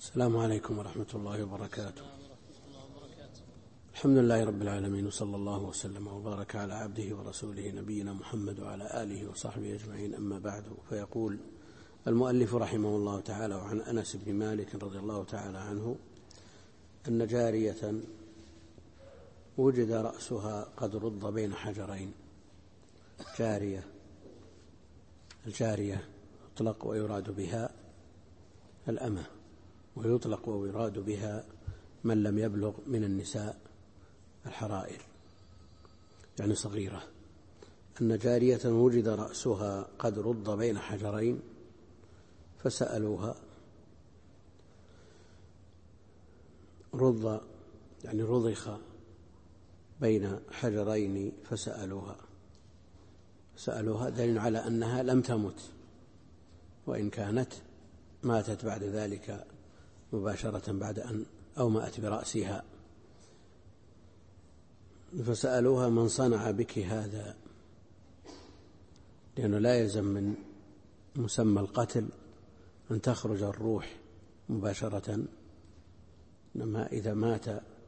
السلام عليكم ورحمة الله وبركاته. الحمد لله رب العالمين، وصلى الله وسلم وبارك على عبده ورسوله نبينا محمد وعلى آله وصحبه أجمعين، أما بعد. فيقول المؤلف رحمه الله تعالى: وعن أنس بن مالك رضي الله تعالى عنه أن جارية وجد رأسها قد رض بين حجرين. الجارية يطلق ويراد بها الأمة، ويطلق ويراد بها من لم يبلغ من النساء الحرائر، يعني صغيرة. أن جارية وجد رأسها قد رض بين حجرين فسألوها. رض يعني رضخ بين حجرين فسألوها دليل على أنها لم تمت، وإن كانت ماتت بعد ذلك مباشرة بعد أن أومأت برأسها. فسألوها: من صنع بك هذا؟ لأنه لا يلزم من مسمى القتل أن تخرج الروح مباشرة، إنما إذا مات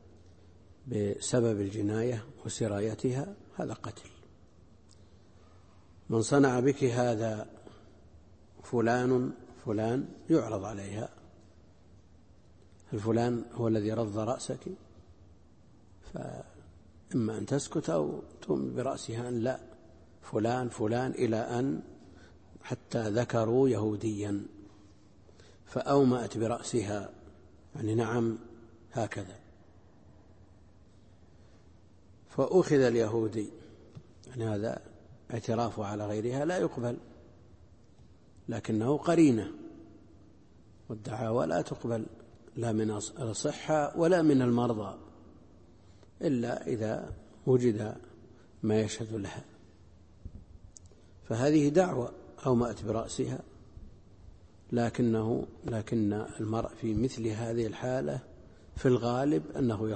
بسبب الجناية وسرايتها هذا قتل. من صنع بك هذا فلان يعرض عليها. الفلان هو الذي رض رأسك، فإما أن تسكت أو تؤمن برأسها أن لا، فلان إلى أن حتى ذكروا يهوديا فأومأت برأسها، يعني نعم هكذا. فأخذ اليهودي، يعني هذا اعترافه على غيرها لا يقبل، لكنه قرينة، والدعاوى لا تقبل لا من الصحة ولا من المرضى إلا إذا وجد ما يشهد لها. فهذه دعوة أومأت برأسها، لكن المرء في مثل هذه الحالة في الغالب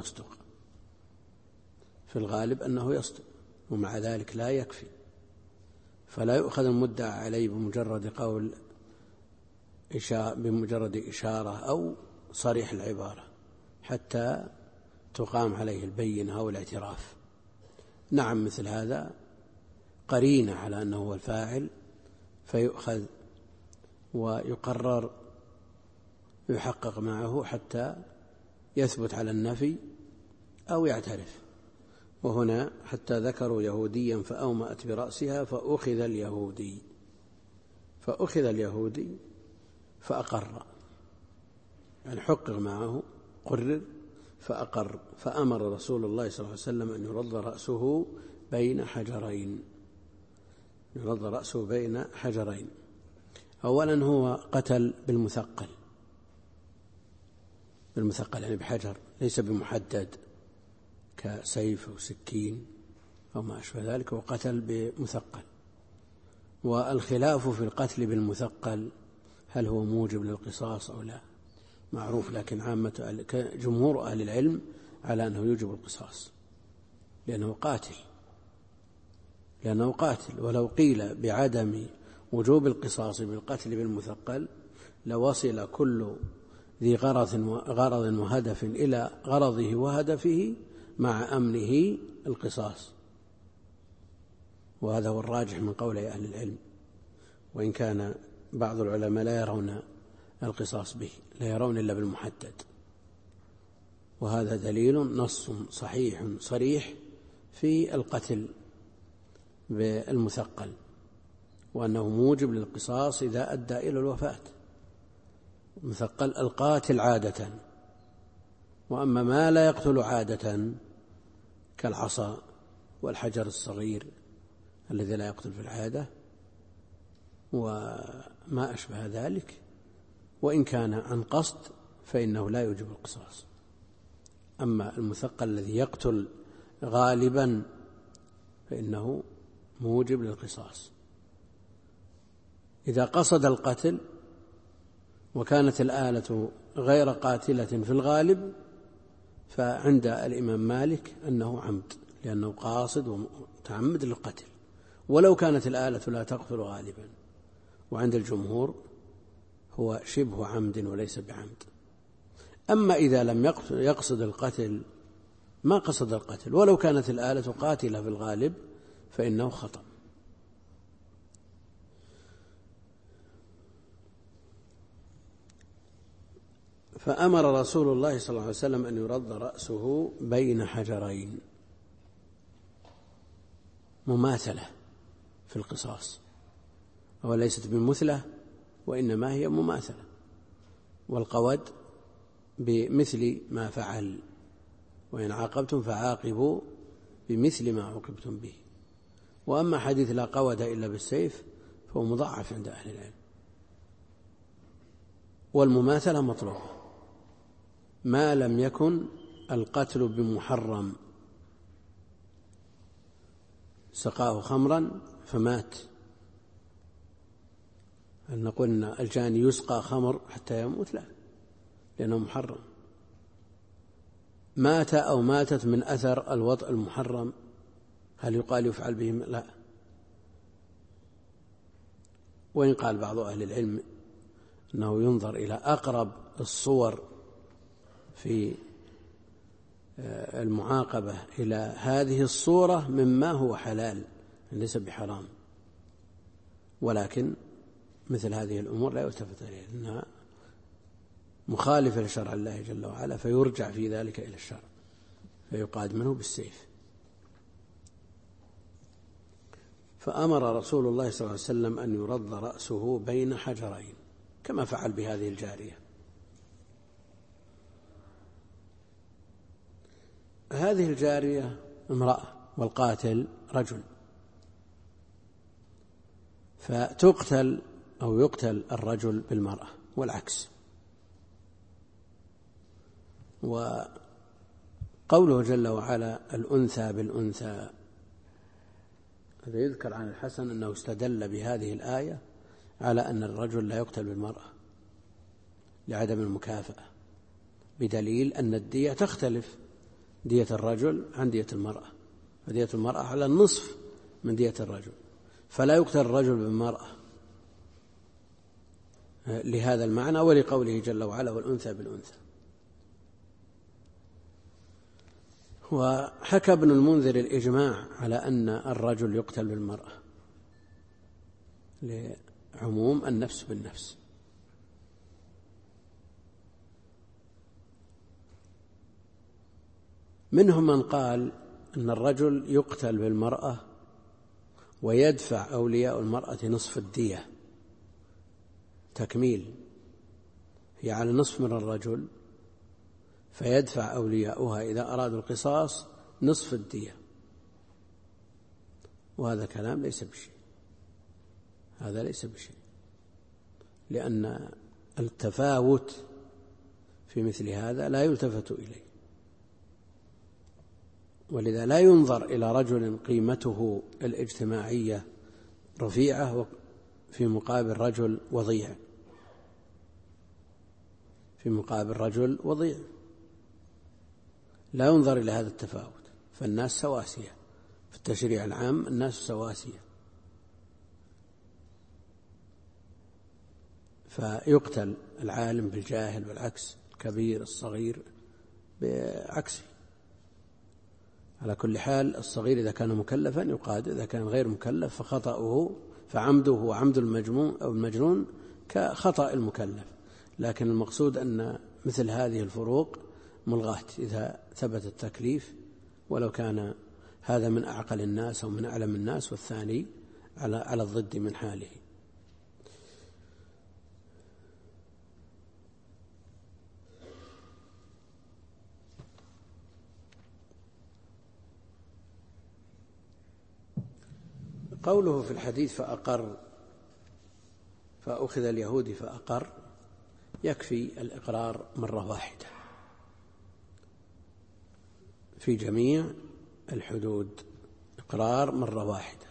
أنه يصدق، ومع ذلك لا يكفي، فلا يؤخذ المدعى عليه بمجرد إشارة أو صريح العبارة حتى تقام عليه البينة أو الاعتراف. نعم، مثل هذا قرينة على أنه هو الفاعل، فيؤخذ ويقرر يحقق معه حتى يثبت على النفي أو يعترف. وهنا حتى ذكروا يهوديا فأومأت برأسها فأخذ اليهودي فأقر، يعني حقق معه، قرر فأقر. فأمر رسول الله صلى الله عليه وسلم أن يرض رأسه بين حجرين. أولا هو قتل بالمثقل يعني بحجر، ليس بمحدد كسيف أو سكين أو ما أشبه ذلك، وقتل بمثقل. والخلاف في القتل بالمثقل هل هو موجب للقصاص أو لا معروف، لكن جمهور أهل العلم على أنه يوجب القصاص لأنه قاتل. ولو قيل بعدم وجوب القصاص بالقتل بالمثقل لوصل كل ذي غرض وهدف إلى غرضه وهدفه مع أمنه القصاص، وهذا هو الراجح من قول أهل العلم، وإن كان بعض العلماء لا يرون القصاص به، لا يرون إلا بالمحدد. وهذا دليل نص صحيح صريح في القتل بالمثقل، وأنه موجب للقصاص إذا أدى إلى الوفاة. مثقل القاتل عادة، وأما ما لا يقتل عادة كالعصا والحجر الصغير الذي لا يقتل في العادة وما أشبه ذلك، وإن كان عن قصد فإنه لا يوجب القصاص. أما المثقل الذي يقتل غالبا فإنه موجب للقصاص. إذا قصد القتل وكانت الآلة غير قاتلة في الغالب فعند الإمام مالك أنه عمد، لأنه قاصد ومتعمد للقتل، ولو كانت الآلة لا تقتل غالبا. وعند الجمهور هو شبه عمد وليس بعمد، أما إذا لم يقصد القتل، ما قصد القتل ولو كانت الآلة قاتلة في الغالب فإنه خطأ. فأمر رسول الله صلى الله عليه وسلم أن يرد رأسه بين حجرين، مماثلة في القصاص، وليست بمثلة وإنما هي مماثلة، والقود بمثل ما فعل، وإن عاقبتم فعاقبوا بمثل ما عوقبتم به. وأما حديث لا قود إلا بالسيف فهو مضاعف عند أهل العلم، والمماثلة مطلوبة ما لم يكن القتل بمحرم، سقاه خمرا فمات، هل نقول أن الجاني يسقى خمر حتى يموت؟ لا، لأنه محرم. مات أو ماتت من أثر الوطء المحرم، هل يقال يفعل بهم؟ لا. وإن قال بعض أهل العلم أنه ينظر إلى أقرب الصور في المعاقبة إلى هذه الصورة مما هو حلال ليس بحرام، ولكن مثل هذه الأمور لا يلتفت إليها إنها مخالفة لشرع الله جل وعلا، فيرجع في ذلك إلى الشرع فيقاد منه بالسيف. فأمر رسول الله صلى الله عليه وسلم أن يرد رأسه بين حجرين كما فعل بهذه الجارية. هذه الجارية امرأة والقاتل رجل، فتقتل أو يقتل الرجل بالمرأة والعكس. وقوله جل وعلا الأنثى بالأنثى، هذا يذكر عن الحسن أنه استدل بهذه الآية على أن الرجل لا يقتل بالمرأة لعدم المكافأة، بدليل أن الدية تختلف، دية الرجل عن دية المرأة، فدية المرأة على النصف من دية الرجل، فلا يقتل الرجل بالمرأة لهذا المعنى، ولقوله جل وعلا والأنثى بالأنثى. وحكى ابن المنذر الإجماع على أن الرجل يقتل بالمرأة لعموم النفس بالنفس. منهم من قال أن الرجل يقتل بالمرأة ويدفع أولياء المرأة نصف الدية تكميل، هي على نصف من الرجل، فيدفع أولياؤها إذا أرادوا القصاص نصف الدية. وهذا كلام ليس بشيء، هذا ليس بشيء، لأن التفاوت في مثل هذا لا يلتفت إليه، ولذا لا ينظر إلى رجل قيمته الاجتماعية رفيعة في مقابل رجل وضيع، في مقابل رجل وضيع، لا ينظر إلى هذا التفاوت، فالناس سواسية في التشريع العام، الناس سواسية، فيقتل العالم بالجاهل والعكس، الكبير الصغير بعكسه. على كل حال الصغير إذا كان مكلفا يقاد، إذا كان غير مكلف فخطأه فعمده وعمد المجنون كخطأ المكلف. لكن المقصود أن مثل هذه الفروق ملغاة إذا ثبت التكليف، ولو كان هذا من أعقل الناس أو من أعلم الناس والثاني على الضد من حاله. قوله في الحديث فأخذ اليهودي فأقر، يكفي الإقرار مرة واحدة في جميع الحدود، إقرار مرة واحدة،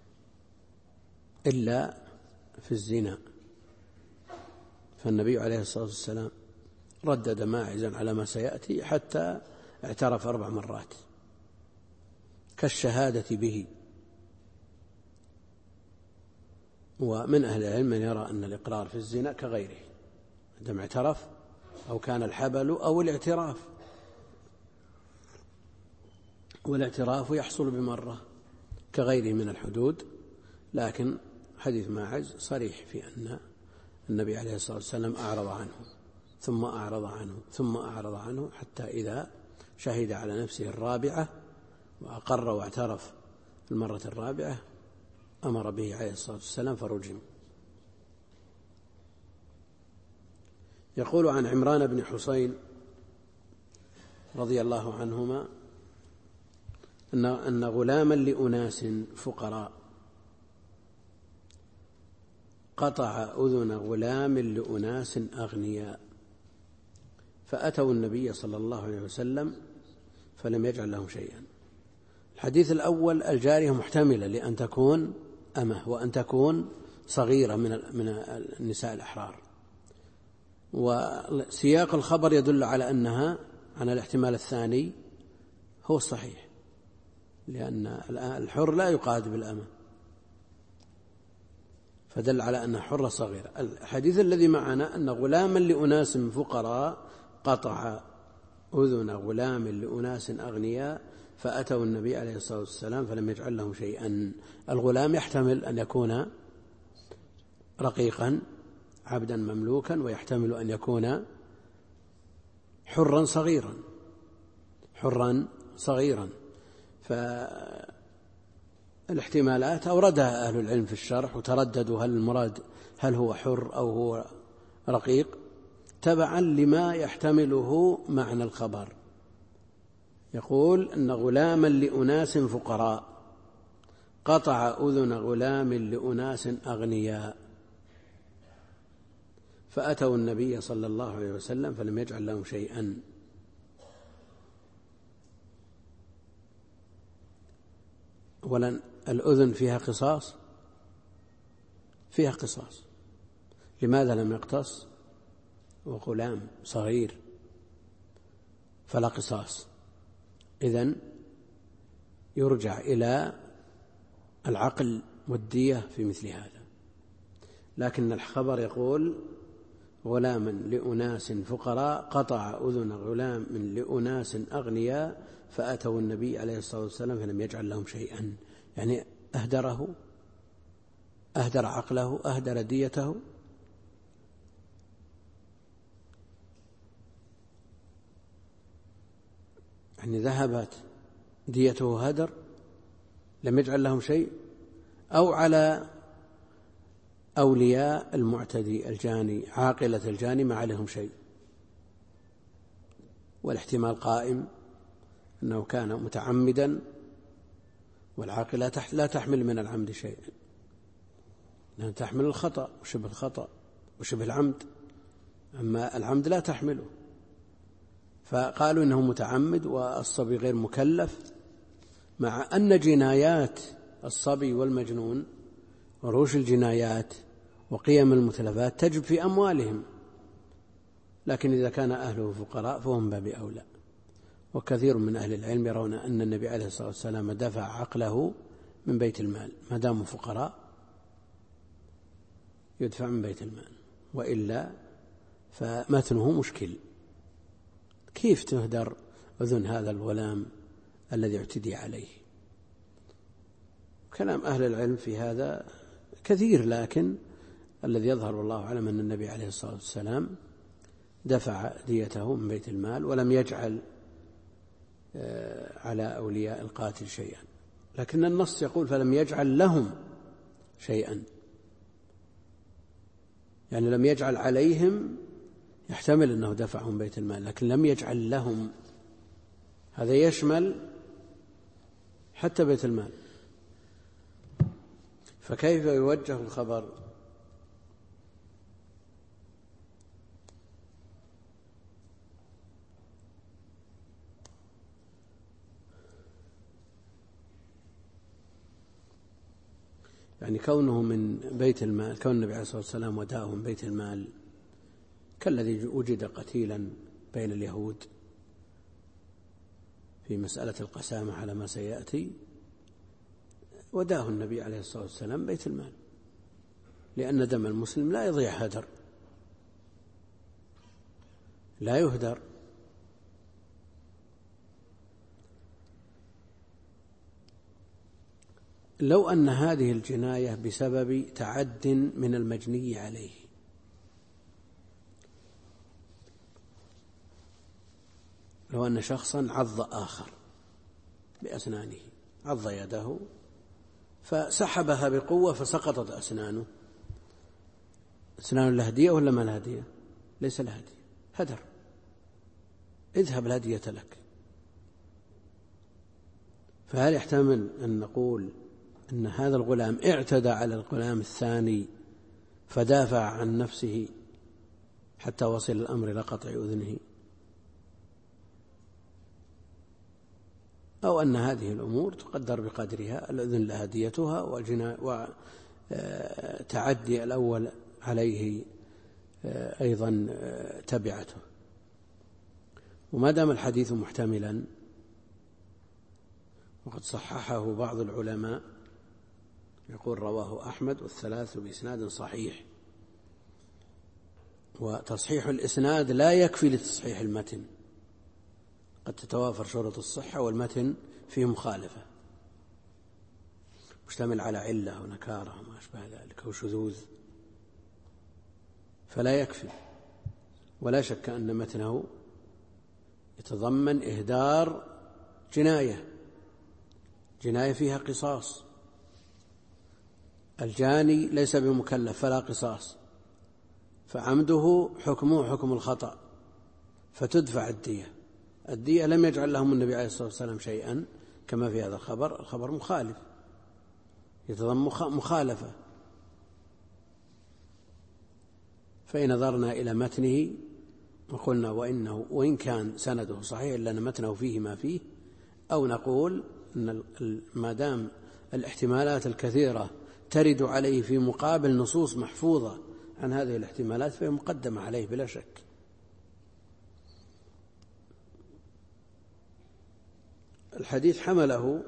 إلا في الزنا، فالنبي عليه الصلاة والسلام ردد ماعزا على ما سيأتي حتى اعترف 4 مرات كالشهادة به. ومن أهل العلم من يرى أن الإقرار في الزنا كغيره، عندما اعترف أو كان الحبل أو الاعتراف، والاعتراف يحصل بمرة كغيره من الحدود. لكن حديث ماعز صريح في أن النبي عليه الصلاة والسلام أعرض عنه ثم أعرض عنه ثم أعرض عنه، حتى إذا شهد على نفسه الرابعة وأقر واعترف المرة الرابعة أمر به عليه الصلاة والسلام فرجم. يقول عن عمران بن حسين رضي الله عنهما أن غلاما لأناس فقراء قطع أذن غلام لأناس أغنياء، فأتوا النبي صلى الله عليه وسلم فلم يجعل لهم شيئا. الحديث الأول الجارية محتملة لأن تكون أمه وأن تكون صغيرة من النساء الأحرار، وسياق الخبر يدل على أنها عن الاحتمال الثاني هو الصحيح، لأن الحر لا يقاد بالأمة، فدل على أنها حرة صغيرة. الحديث الذي معنا أن غلاما لأناس فقراء قطع أذن غلام لأناس أغنياء فأتوا النبي عليه الصلاة والسلام فلم يجعل لهم شيئا. الغلام يحتمل أن يكون رقيقا عبدا مملوكا، ويحتمل أن يكون حرا صغيرا. فالاحتمالات أوردها أهل العلم في الشرح وترددوا هل المراد هل هو حر أو هو رقيق، تبعا لما يحتمله معنى الخبر. يقول أن غلاما لأناس فقراء قطع أذن غلام لأناس أغنياء فأتوا النبي صلى الله عليه وسلم فلم يجعل لهم شيئا. أولا الأذن فيها قصاص، لماذا لم يقتص وغلام صغير فلا قصاص؟ إذن يرجع إلى العقل والدية في مثل هذا. لكن الخبر يقول غلاما لأناس فقراء قطع أذن غلام لأناس أغنياء فأتوا النبي عليه الصلاة والسلام فلم يجعل لهم شيئا، يعني أهدر عقله، أهدر ديته. يعني ذهبت ديته هدر، لم يجعل لهم شيء. أو على أولياء المعتدي الجاني عاقلة الجاني ما عليهم شيء، والاحتمال قائم أنه كان متعمدا، والعاقلة لا تحمل من العمد شيء، لأنها تحمل الخطأ وشبه الخطأ وشبه العمد، أما العمد لا تحمله. فقالوا إنه متعمد والصبي غير مكلف، مع أن جنايات الصبي والمجنون وروش الجنايات وقيم المتلفات تجب في أموالهم، لكن إذا كان أهله فقراء فهم باب أولى. وكثير من أهل العلم يرون أن النبي عليه الصلاة والسلام دفع عقله من بيت المال، ما داموا فقراء يدفع من بيت المال، وإلا فمتنه مشكل. كيف تهدر أذن هذا الغلام الذي اعتدي عليه؟ كلام أهل العلم في هذا كثير، لكن الذي يظهر والله أعلم أن النبي عليه الصلاة والسلام دفع ديته من بيت المال ولم يجعل على أولياء القاتل شيئا. لكن النص يقول فلم يجعل لهم شيئا، يعني لم يجعل عليهم، يحتمل أنه دفعهم بيت المال، لكن لم يجعل لهم، هذا يشمل حتى بيت المال. فكيف يوجه الخبر؟ يعني كونه من بيت المال، كون النبي عليه الصلاة والسلام وداءه من بيت المال كالذي وجد قتيلا بين اليهود في مسألة القسامة على ما سيأتي، وداه النبي عليه الصلاة والسلام بيت المال، لأن دم المسلم لا يضيع هدر، لا يهدر. لو أن هذه الجناية بسبب تعد من المجني عليه، لو أن شخصا عض آخر بأسنانه، عض يده فسحبها بقوة فسقطت أسنانه، أسنان الهدية ولا ما الهدية؟ ليس الهدية، هدر، اذهب الهدية لك. فهل يحتمل أن نقول أن هذا الغلام اعتدى على الغلام الثاني فدافع عن نفسه حتى وصل الأمر إلى قطع أذنه؟ أو أن هذه الأمور تقدر بقدرها، الأذن لها ديتها وتعدي الأول عليه أيضا تبعته. وما دام الحديث محتملا، وقد صححه بعض العلماء، يقول رواه أحمد والثلاث بإسناد صحيح، وتصحيح الإسناد لا يكفي لتصحيح المتن، قد تتوافر شروط الصحة والمتن فيه مخالفة، مشتمل على علة ونكارة وما أشبه ذلك أو شذوذ، فلا يكفي. ولا شك أن متنه يتضمن إهدار جناية فيها قصاص، الجاني ليس بمكلف فلا قصاص، فعمده حكمه حكم الخطأ فتدفع الدية لم يجعل لهم النبي عليه الصلاة والسلام شيئا كما في هذا الخبر مخالف، يتضمن مخالفة. فإن نظرنا إلى متنه وقلنا وإن كان سنده صحيح إلا أن متنه فيه ما فيه، أو نقول أن ما دام الاحتمالات الكثيرة ترد عليه في مقابل نصوص محفوظة عن هذه الاحتمالات فهي مقدمة عليه بلا شك. الحديث حمله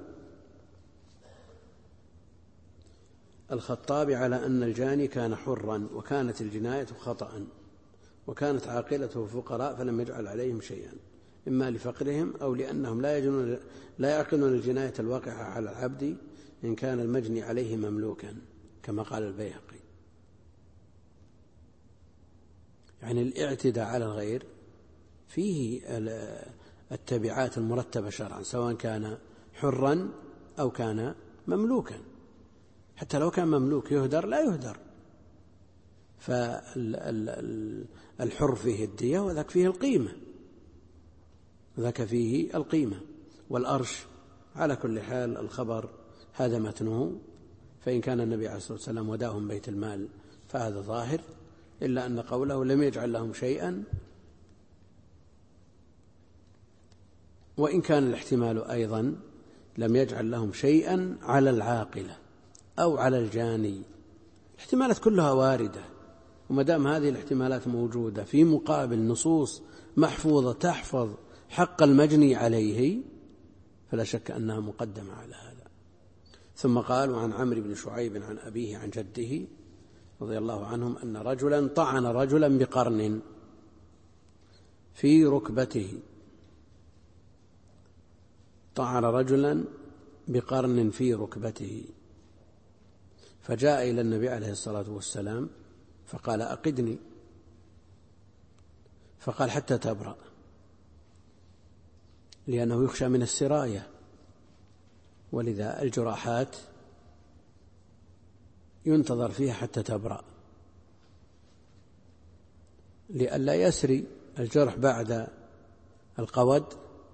الخطابي على أن الجاني كان حرا وكانت الجناية خطأ وكانت عاقلته فقراء فلم يجعل عليهم شيئا، إما لفقرهم أو لأنهم لا يعقلون الجناية الواقعة على العبد إن كان المجني عليه مملوكا كما قال البيهقي. يعني الاعتداء على الغير فيه التبعات المرتبة شرعا، سواء كان حرا أو كان مملوكا، حتى لو كان مملوك يهدر لا يهدر، فالحر فيه الدية وذاك فيه القيمة والأرش. على كل حال الخبر هذا متنه، فإن كان النبي عليه الصلاة والسلام وداهم بيت المال فهذا ظاهر، إلا أن قوله لم يجعل لهم شيئا، وإن كان الاحتمال أيضا لم يجعل لهم شيئا على العاقلة أو على الجاني، الاحتمالات كلها واردة، وما دام هذه الاحتمالات موجودة في مقابل نصوص محفوظة تحفظ حق المجني عليه فلا شك أنها مقدمة على هذا. ثم قال: وعن عمرو بن شعيب عن أبيه عن جده رضي الله عنهم أن رجلا طعن رجلا بقرن في ركبته، طعن رجلا بقرن في ركبته، فجاء إلى النبي عليه الصلاة والسلام فقال: أقدني، فقال: حتى تبرأ، لأنه يخشى من السراية، ولذا الجراحات ينتظر فيها حتى تبرأ لئلا يسري الجرح بعد القود،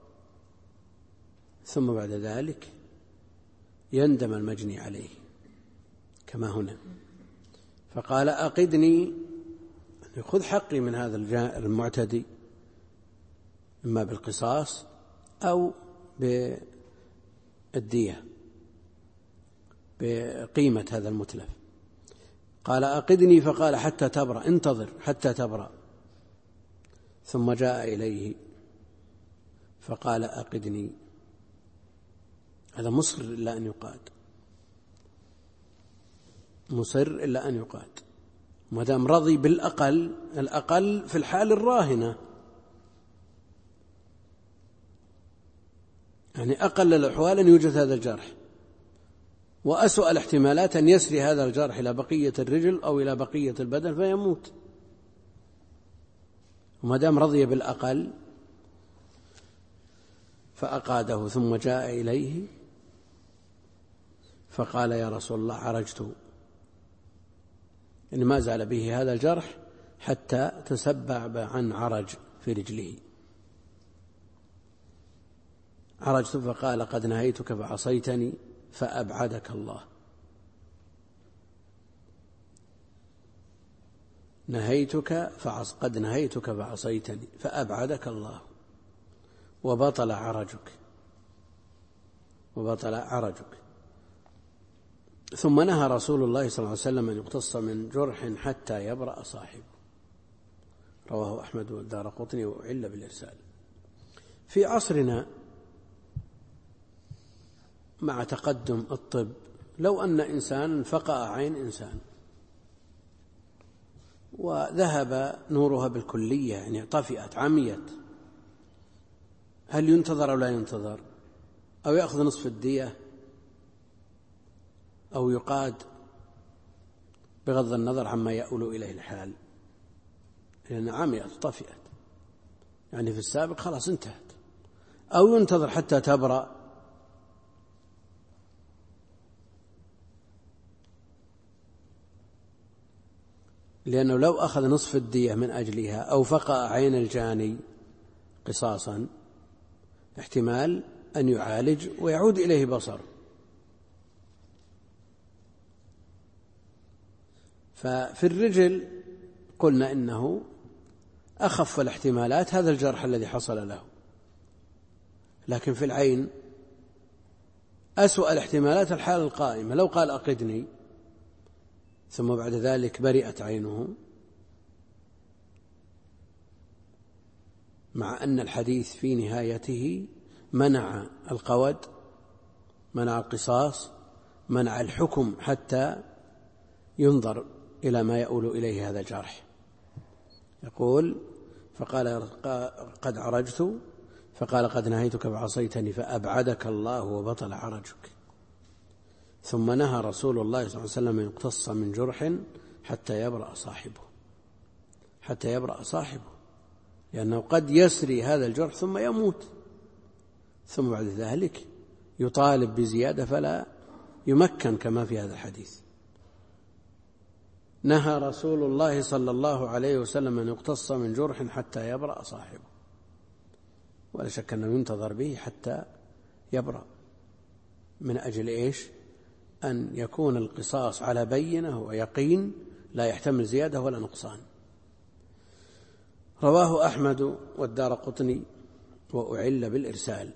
ثم بعد ذلك يندم المجني عليه كما هنا. فقال: أقدني، خذ حقي من هذا المعتدي، إما بالقصاص أو بالدية بقيمة هذا المتلف. قال: أقدني، فقال: حتى تبرأ، انتظر حتى تبرأ. ثم جاء إليه فقال: أقدني. هذا مصر إلا أن يقاد، مصر إلا أن يقاد، ما دام رضي بالأقل، الأقل في الحال الراهنة يعني أقل الأحوال أن يوجد هذا الجرح، وأسوأ الاحتمالات أن يسري هذا الجرح إلى بقية الرجل أو إلى بقية البدن فيموت. وما دام رضي بالأقل فأقاده، ثم جاء إليه فقال يا رسول الله عرجت، يعني ما زال به هذا الجرح حتى تسبب عن عرج في رجله. عرجت فقال قد نهيتك فعصيتني فأبعدك الله. قد نهيتك فعصيتني فأبعدك الله وبطل عرجك. ثم نهى رسول الله صلى الله عليه وسلم أن يقتص من جرح حتى يبرأ صاحبه. رواه أحمد والدارقطني وعل بالإرسال. في عصرنا مع تقدم الطب، لو أن إنسان فقأ عين إنسان وذهب نورها بالكلية، يعني طفئت عميت، هل ينتظر أو لا ينتظر؟ أو يأخذ نصف الدية أو يقاد بغض النظر عما يؤول إليه الحال، لأن عميت طفئت، يعني في السابق خلاص انتهت، أو ينتظر حتى تبرأ، لأنه لو أخذ نصف الدية من أجلها أو فقأ عين الجاني قصاصا احتمال أن يعالج ويعود إليه بصر. ففي الرجل قلنا إنه أخف الاحتمالات هذا الجرح الذي حصل له، لكن في العين أسوأ الاحتمالات الحالة القائمة، لو قال أقدني ثم بعد ذلك برئت عينه، مع أن الحديث في نهايته منع القود، منع القصاص، منع الحكم حتى ينظر إلى ما يؤول إليه هذا الجرح. يقول فقال قد عرجت فقال قد نهيتك فعصيتني فأبعدك الله وبطل عرجك. ثم نهى رسول الله صلى الله عليه وسلم أن يقتص من جرح حتى يبرأ صاحبه، لأنه قد يسري هذا الجرح ثم يموت، ثم بعد ذلك يطالب بزيادة فلا يمكن كما في هذا الحديث. نهى رسول الله صلى الله عليه وسلم أن يقتص من جرح حتى يبرأ صاحبه، ولا شك أنه ينتظر به حتى يبرأ، من أجل إيش؟ أن يكون القصاص على بينة ويقين لا يحتمل زيادة ولا نقصان. رواه أحمد والدارقطني وأعل بالإرسال.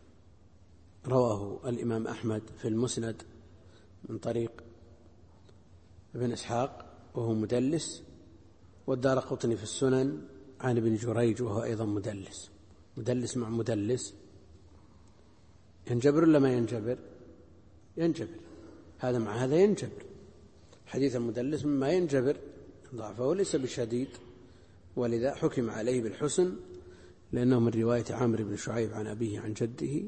رواه الإمام أحمد في المسند من طريق ابن إسحاق وهو مدلس، والدارقطني في السنن عن ابن جريج وهو أيضا مدلس مع مدلس، ينجبر ولا ما ينجبر؟ ينجبر، هذا مع هذا ينجبر. حديث المدلس مما ينجبر، ضعفه ليس بشديد، ولذا حكم عليه بالحسن، لأنه من رواية عمرو بن شعيب عن أبيه عن جده،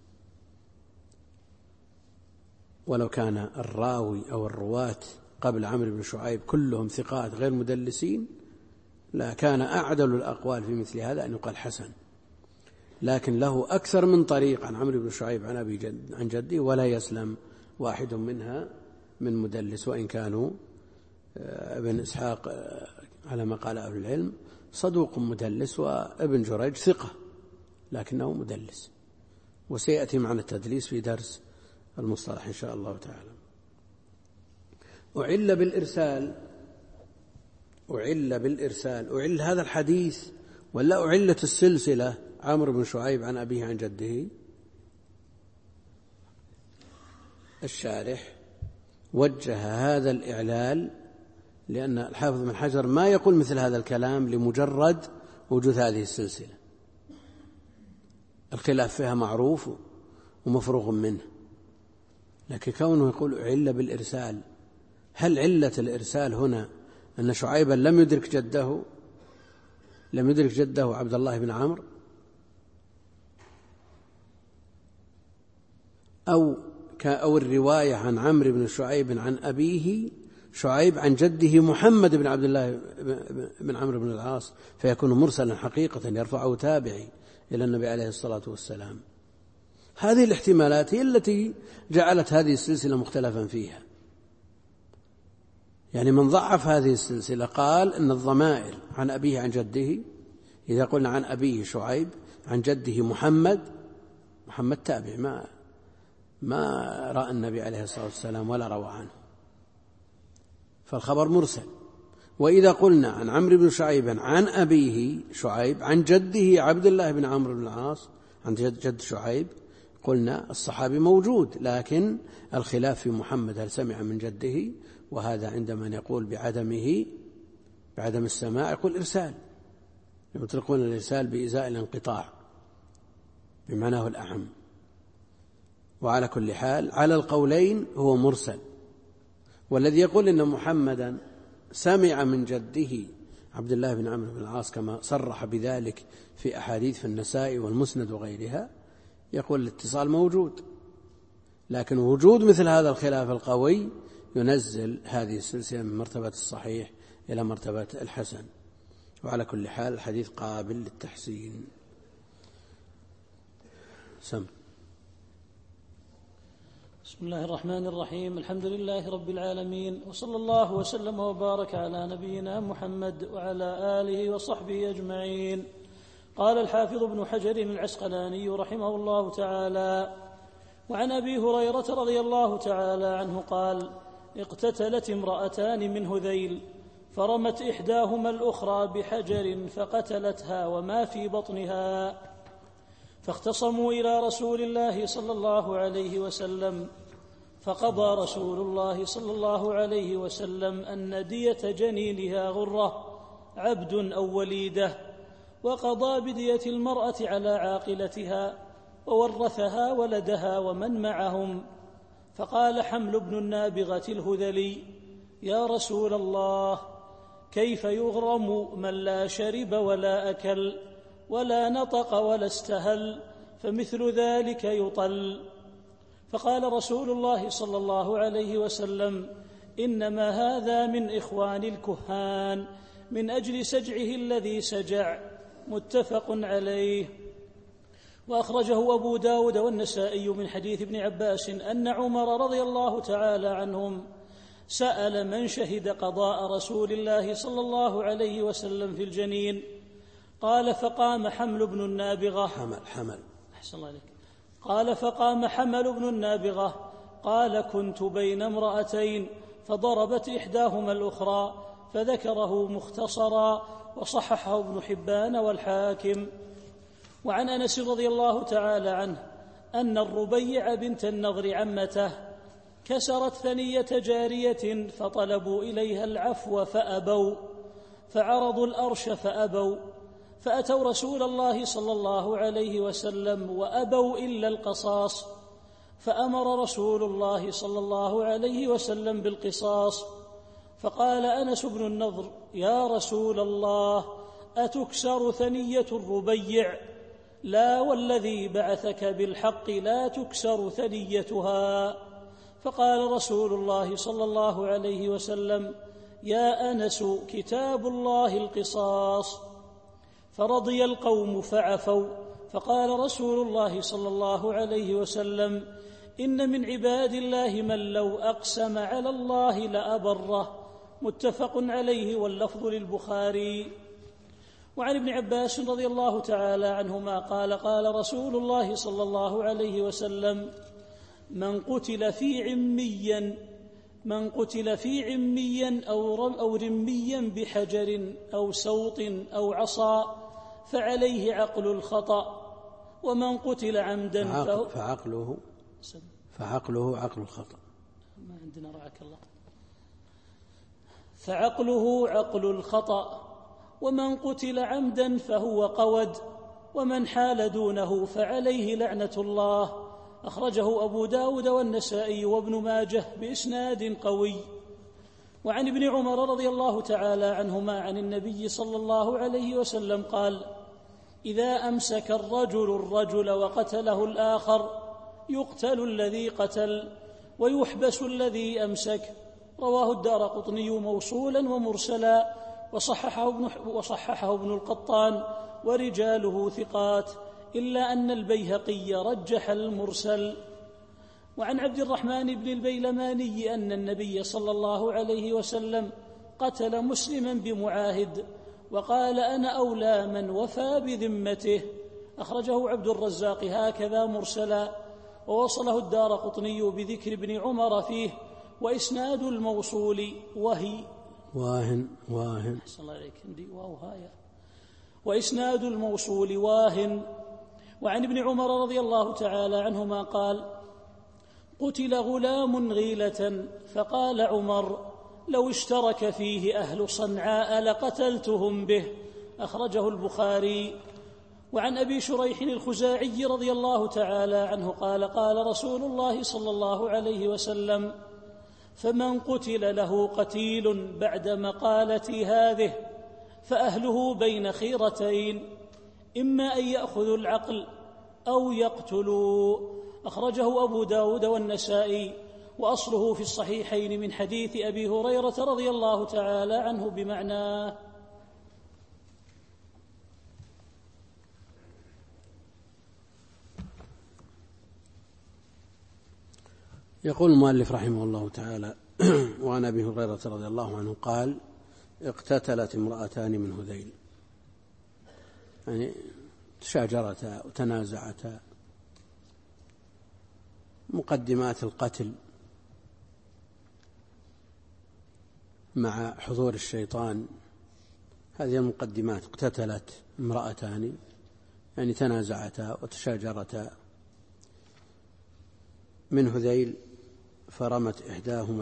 ولو كان الراوي أو الرواة قبل عمرو بن شعيب كلهم ثقات غير مدلسين لا كان أعدل الأقوال في مثل هذا أن يقال حسن، لكن له أكثر من طريق عن عمرو بن شعيب عن أبي عن جده، ولا يسلم واحد منها من مدلس، وإن كانوا ابن إسحاق على ما قال أهل العلم صدوق مدلس، وابن جريج ثقة لكنه مدلس، وسيأتي معنا التدليس في درس المصطلح إن شاء الله تعالى. أعل هذا الحديث ولا أعلت السلسلة عمرو بن شعيب عن أبيه عن جده؟ الشارح وجه هذا الإعلال لأن الحافظ بن حجر ما يقول مثل هذا الكلام لمجرد وجود هذه السلسلة، الخلاف فيها معروف ومفروغ منه، لكن كونه يقول أعل بالإرسال، هل علة الإرسال هنا أن شعيبا لم يدرك جده عبد الله بن عمرو؟ أو الرواية عن عمرو بن شعيب عن أبيه شعيب عن جده محمد بن عبد الله بن عمرو بن العاص، فيكون مرسلا حقيقة يرفعه تابعي إلى النبي عليه الصلاة والسلام. هذه الاحتمالات هي التي جعلت هذه السلسلة مختلفا فيها. يعني من ضعف هذه السلسلة قال إن الضمائر عن أبيه عن جده، إذا قلنا عن أبيه شعيب عن جده محمد تابع ما رأى النبي عليه الصلاة والسلام ولا روى عنه، فالخبر مرسل. وإذا قلنا عن عمرو بن شعيب عن أبيه شعيب عن جده عبد الله بن عمرو بن العاص عن جد شعيب، قلنا الصحابي موجود، لكن الخلاف في محمد هل سمع من جده، وهذا عندما يقول بعدم السماع يقول إرسال، يطلقون الإرسال بإزاء الانقطاع بمعناه الأعم. وعلى كل حال على القولين هو مرسل. والذي يقول إن محمدا سمع من جده عبد الله بن عمرو بن العاص كما صرح بذلك في أحاديث في النسائي والمسند وغيرها، يقول الاتصال موجود، لكن وجود مثل هذا الخلاف القوي ينزل هذه السلسلة من مرتبة الصحيح إلى مرتبة الحسن. وعلى كل حال الحديث قابل للتحسين. سم. بسم الله الرحمن الرحيم. الحمد لله رب العالمين، وصلى الله وسلم وبارك على نبينا محمد وعلى آله وصحبه أجمعين. قال الحافظ ابن حجر العسقلاني رحمه الله تعالى: وعن أبي هريرة رضي الله تعالى عنه قال: اقتتلت امرأتان من هذيل، فرمت إحداهما الأخرى بحجر فقتلتها وما في بطنها، فاختصموا إلى رسول الله صلى الله عليه وسلم، فقضى رسول الله صلى الله عليه وسلم أن دية جنينها غرة عبد أو وليدة، وقضى بدية المرأة على عاقلتها، وورثها ولدها ومن معهم. فقال حمل بن النابغة الهذلي: يا رسول الله، كيف يغرم من لا شرب ولا أكل ولا نطق ولا استهل، فمثل ذلك يطل؟ فقال رسول الله صلى الله عليه وسلم: إنما هذا من إخوان الكهان من أجل سجعه الذي سجع. متفق عليه. وأخرجه أبو داود والنسائي من حديث ابن عباس أن عمر رضي الله تعالى عنهم سأل من شهد قضاء رسول الله صلى الله عليه وسلم في الجنين، قال فقام حمل بن النابغة أحسن الله عليك. قال فقام حمل بن النابغة قال: كنت بين امرأتين فضربت إحداهما الأخرى، فذكره مختصرا، وصححه ابن حبان والحاكم. وعن أنس رضي الله تعالى عنه أن الربيع بنت النضر عمته كسرت ثنية جارية، فطلبوا إليها العفو فأبوا، فعرضوا الأرش فأبوا، فأتوا رسول الله صلى الله عليه وسلم وأبوا إلا القصاص، فأمر رسول الله صلى الله عليه وسلم بالقصاص. فقال أنس بن النضر: يا رسول الله، أتكسر ثنية الربيع؟ لا والذي بعثك بالحق لا تكسر ثنيتها. فقال رسول الله صلى الله عليه وسلم: يا أنس، كتاب الله القصاص. فرضي القوم فعفوا. فقال رسول الله صلى الله عليه وسلم: إن من عباد الله من لو أقسم على الله لأبره. متفق عليه، واللفظ للبخاري. وعن ابن عباس رضي الله تعالى عنهما قال: قال رسول الله صلى الله عليه وسلم: من قتل في عميا أو رميا بحجر أو سوط أو عصا فعليه عقل الخطأ، ومن قتل عمدا فعقله عقل الخطأ. ما عندنا رعاك الله. فعقله عقل الخطأ، ومن قتل عمدا فهو قود، ومن حال دونه فعليه لعنة الله. أخرجه أبو داود والنسائي وابن ماجه بإسناد قوي. وعن ابن عمر رضي الله تعالى عنهما عن النبي صلى الله عليه وسلم قال: إذا أمسك الرجل وقتله الآخر يقتل الذي قتل ويحبس الذي أمسك. رواه الدارقطني موصولا ومرسلا، وصححه ابن القطان، ورجاله ثقات، إلا أن البيهقي رجح المرسل. وعن عبد الرحمن بن البيلماني أن النبي صلى الله عليه وسلم قتل مسلما بمعاهد، وقال: أنا أولى من وفى بذمته. أخرجه عبد الرزاق هكذا مرسلا، ووصله الدارقطني بذكر ابن عمر فيه، وإسناد الموصول واهن أحسن الله عليك، عندي واو هايا. وإسناد الموصول واهن. وعن ابن عمر رضي الله تعالى عنهما قال: قتل غلام غيلة، فقال عمر: لو اشترك فيه أهل صنعاء لقتلتهم به. أخرجه البخاري. وعن أبي شريح الخزاعي رضي الله تعالى عنه قال: قال رسول الله صلى الله عليه وسلم: فمن قتل له قتيل بعد مقالتي هذه فأهله بين خيرتين، إما أن يأخذوا العقل أو يقتلوا. أخرجه أبو داود والنسائي، وأصله في الصحيحين من حديث أبي هريرة رضي الله تعالى عنه بمعناه. يقول المؤلف رحمه الله تعالى: وعن أبي هريرة رضي الله عنه قال: اقتتلت امرأتان من هذيل، يعني تشاجرتا وتنازعتا، مقدمات القتل مع حضور الشيطان، هذه المقدمات. اقتتلت امرأتان يعني تنازعتا وتشاجرتا من هذيل، فرمت إحداهما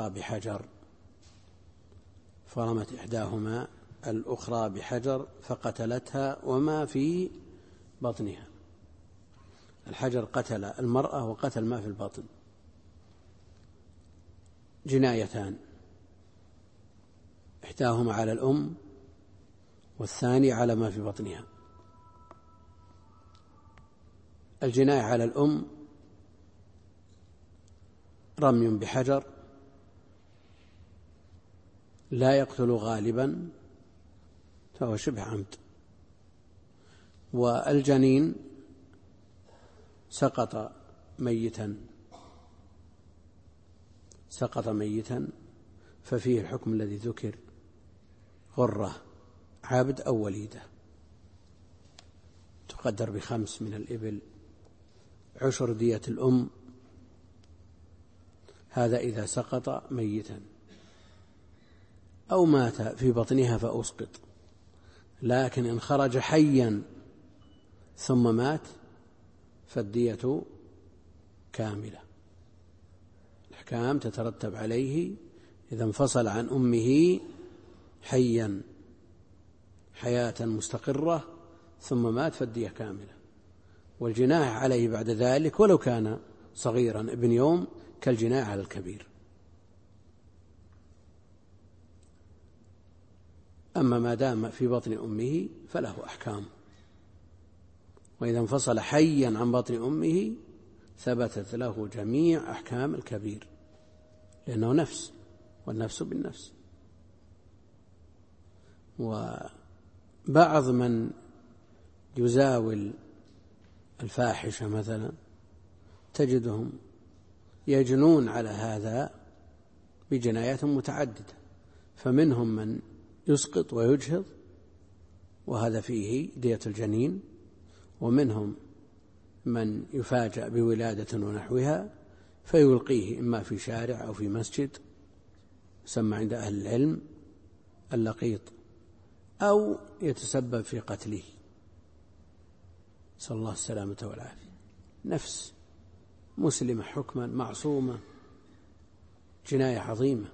الأخرى بحجر فقتلتها وما في بطنها. الحجر قتل المرأة وقتل ما في البطن، جنايتان، إحداهما على الأم والثاني على ما في بطنها. الجناية على الأم رمي بحجر لا يقتل غالبا فهو شبه عمد، والجنين سقط ميتا ففيه الحكم الذي ذكر: غرة عبد أو وليدة، تقدر ب5 من الإبل، عشر دية الأم، هذا إذا سقط ميتا أو مات في بطنها فأسقط. لكن إن خرج حيا ثم مات فالدية كاملة. الأحكام تترتب عليه إذا انفصل عن أمه حيا حياة مستقرة ثم مات فالدية كاملة، والجناح عليه بعد ذلك ولو كان صغيرا ابن يوم كالجناح على الكبير. أما ما دام في بطن أمه فله أحكام، وإذا انفصل حيا عن بطن أمه ثبتت له جميع أحكام الكبير، لأنه نفس، والنفس بالنفس. وبعض من يزاول الفاحشة مثلا تجدهم يجنون على هذا بجنايات متعددة، فمنهم من يسقط ويجهض وهذا فيه دية الجنين، ومنهم من يفاجأ بولادة ونحوها فيلقيه إما في شارع أو في مسجد، يسمى عند أهل العلم اللقيط، أو يتسبب في قتله، صلى الله السلامة والعافية. نفس مسلمة حكما معصومة، جناية عظيمة.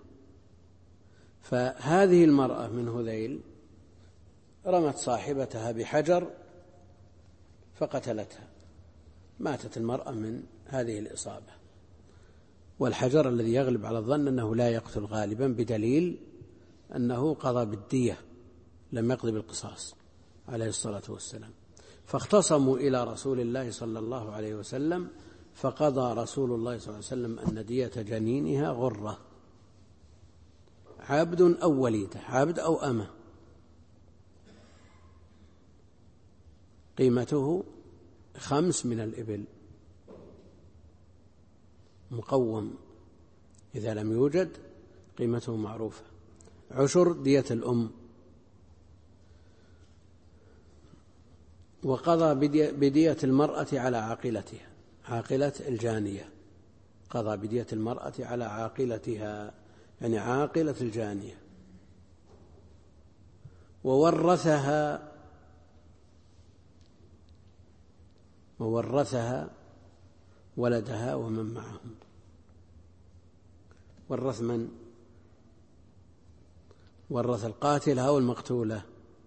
فهذه المرأة من هذيل رمت صاحبتها بحجر فقتلتها، ماتت المرأة من هذه الإصابة. والحجر الذي يغلب على الظن أنه لا يقتل غالبا، بدليل أنه قضى بالدية لم يقضي بالقصاص عليه الصلاة والسلام. فاختصموا إلى رسول الله صلى الله عليه وسلم فقضى رسول الله صلى الله عليه وسلم أن دية جنينها غرة، عبد أو وليدة، عبد أو أمة، قيمته 5 من الإبل، مقوم إذا لم يوجد قيمته معروفة، 10 دية الأم. وقضى بدية المرأة على عاقلتها، عاقلة الجانية، قضى بدية المرأة على عاقلتها يعني عاقلة الجانية. وورثها ولدها ومن معهم. ورث من؟ ورث القاتلة أو المقتولة؟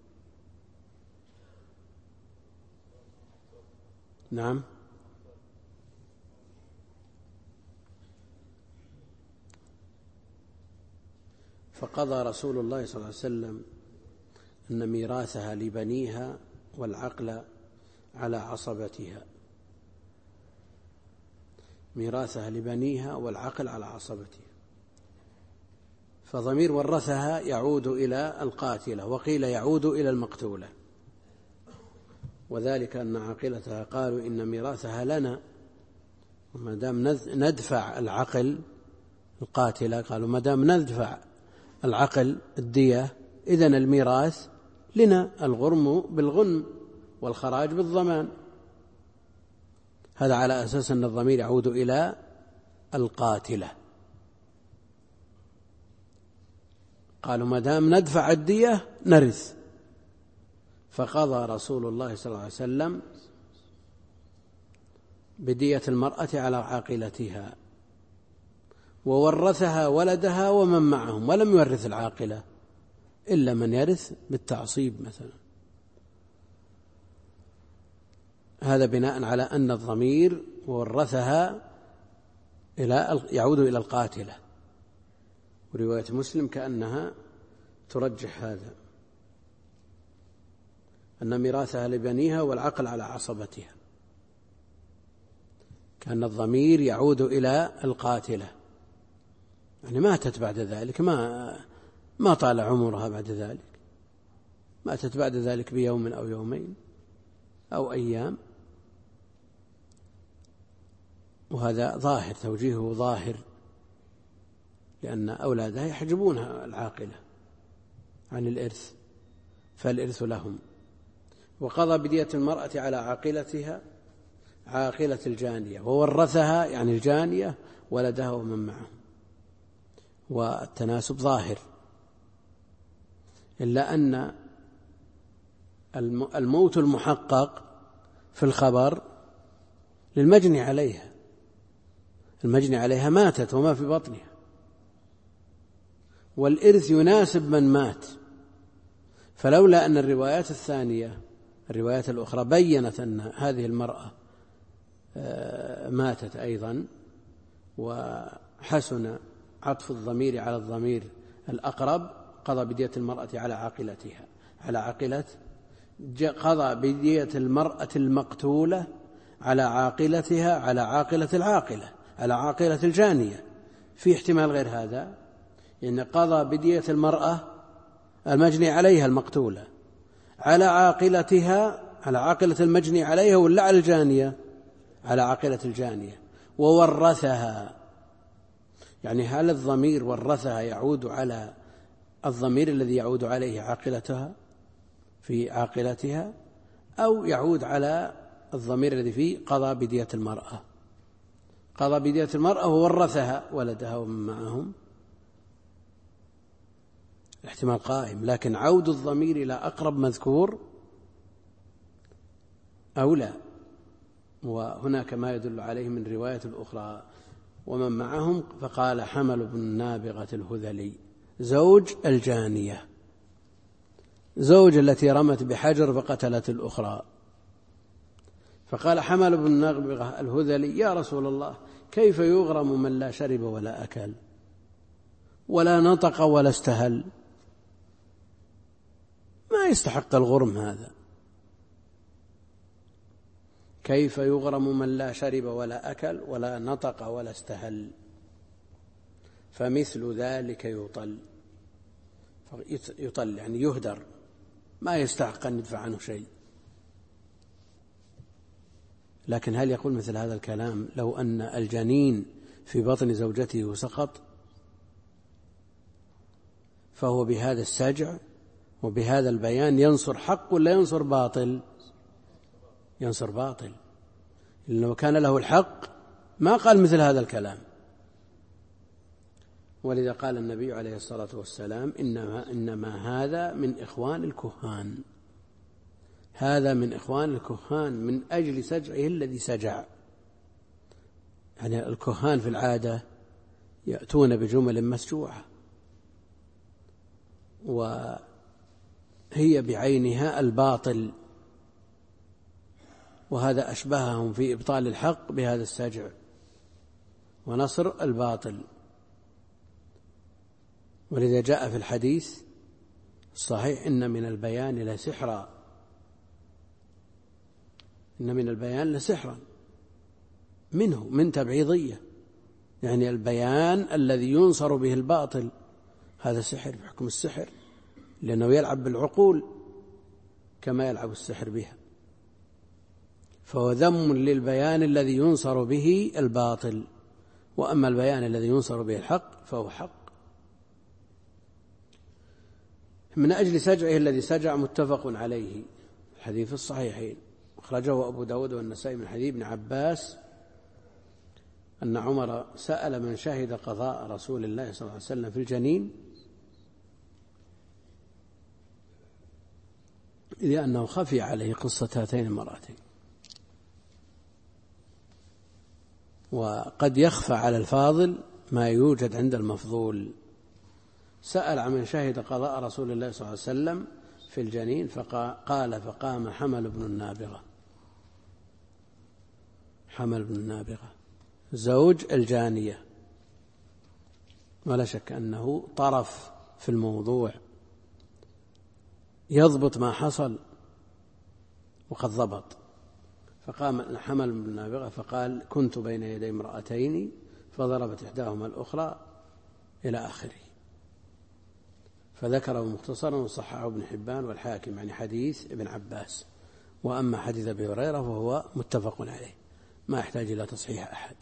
نعم. فقضى رسول الله صلى الله عليه وسلم أن ميراثها لبنيها والعقل على عصبتها، ميراثها لبنيها والعقل على عصبتها. فضمير ورثها يعود إلى القاتلة، وقيل يعود إلى المقتولة، وذلك أن عاقلتها قالوا إن ميراثها لنا، وما دام ندفع العقل القاتلة، قالوا ما دام ندفع العقل الدية إذن الميراث لنا، الغرم بالغنم والخراج بالضمان. هذا على أساس أن الضمير يعود إلى القاتلة. قالوا ما دام ندفع الدية نرث. فقضى رسول الله صلى الله عليه وسلم بدية المرأة على عاقلتها، وورثها ولدها ومن معهم، ولم يورث العاقلة إلا من يرث بالتعصيب مثلا. هذا بناء على أن الضمير ورثها يعود إلى القاتلة، ورواية مسلم كأنها ترجح هذا، أن ميراثها لبنيها والعقل على عصبتها، كأن الضمير يعود إلى القاتلة، يعني ماتت بعد ذلك، ما طال عمرها بعد ذلك، ماتت بعد ذلك بيوم أو يومين أو أيام. وهذا ظاهر، توجيهه ظاهر، لأن أولادها يحجبونها العاقلة عن الإرث، فالإرث لهم. وقضى بدية المرأة على عاقلتها عاقلة الجانية، وورثها يعني الجانية ولدها ومن معه، والتناسب ظاهر، إلا أن الموت المحقق في الخبر للمجني عليها، المجني عليها ماتت وما في بطنها، والإرث يناسب من مات. فلولا أن الروايات الثانية، الروايات الأخرى بيّنت أن هذه المرأة ماتت أيضا، وحسن عطف الضمير على الضمير الأقرب، قضى بدية المرأة على عاقلتها، على عاقلة، قضى بدية المرأة المقتولة على عاقلتها، على عاقلة العاقلة، على عاقلة الجانية. في احتمال غير هذا، إن قضى بدية المرأة المجني عليها المقتولة على عاقلتها، على عاقلة المجني عليها، ولا على الجانية، على عاقلة الجانية، وورثها. يعني هل الضمير ورثها يعود على الضمير الذي يعود عليه عاقلتها في عاقلتها، أو يعود على الضمير الذي فيه قضى بدية المرأة؟ قضى بدية المرأة وورثها ولدها ومن معهم، احتمال قائم، لكن عود الضمير إلى أقرب مذكور أولى. وهناك ما يدل عليه من رواية الأخرى ومن معهم. فقال حمل بن نابغة الهذلي زوج الجانية، زوج التي رمت بحجر فقتلت الأخرى. فقال حمل بن نابغة الهذلي يا رسول الله، كيف يغرم من لا شرب ولا أكل ولا نطق ولا استهل؟ ما يستحق الغرم هذا. كيف يغرم من لا شرب ولا أكل ولا نطق ولا استهل؟ فمثل ذلك يطل يعني يهدر، ما يستحق أن يدفع عنه شيء. لكن هل يقول مثل هذا الكلام لو أن الجنين في بطن زوجته وسقط؟ فهو بهذا السجع وبهذا البيان ينصر حق ولا ينصر باطل؟ ينصر باطل. لو كان له الحق ما قال مثل هذا الكلام. ولذا قال النبي عليه الصلاة والسلام إنما هذا من إخوان الكهان، هذا من إخوان الكهان من أجل سجعه الذي سجع. يعني الكهان في العادة يأتون بجمل مسجوعة وهي بعينها الباطل، وهذا أشبههم في إبطال الحق بهذا السجع ونصر الباطل. ولذا جاء في الحديث الصحيح إن من البيان لسحرا، إن من البيان لسحرا، منه من تبعيضية، يعني البيان الذي ينصر به الباطل هذا سحر بحكم السحر، لأنه يلعب بالعقول كما يلعب السحر بها. فهو ذم للبيان الذي ينصر به الباطل، وأما البيان الذي ينصر به الحق فهو حق. من أجل سجعه الذي سجع متفق عليه، الحديث الصحيحين أخرجه أبو داود والنسائي من حديث ابن عباس أن عمر سأل من شهد قضاء رسول الله صلى الله عليه وسلم في الجنين لأنه خفي عليه قصة هاتين المرأتين، وقد يخفى على الفاضل ما يوجد عند المفضول. سأل عن من شهد قضاء رسول الله صلى الله عليه وسلم في الجنين قال فقام حمل بن النابغة. حمل بن النابغة زوج الجانية، ولا شك أنه طرف في الموضوع يضبط ما حصل وقد ضبط. فقام حمل بن النابغة فقال كنت بين يدي امرأتين فضربت إحداهما الأخرى إلى آخره، فذكره مختصرا وصححه ابن حبان والحاكم عن حديث ابن عباس. وأما حديث أبي هريرة فهو متفق عليه ما يحتاج إلى تصحيح أحد.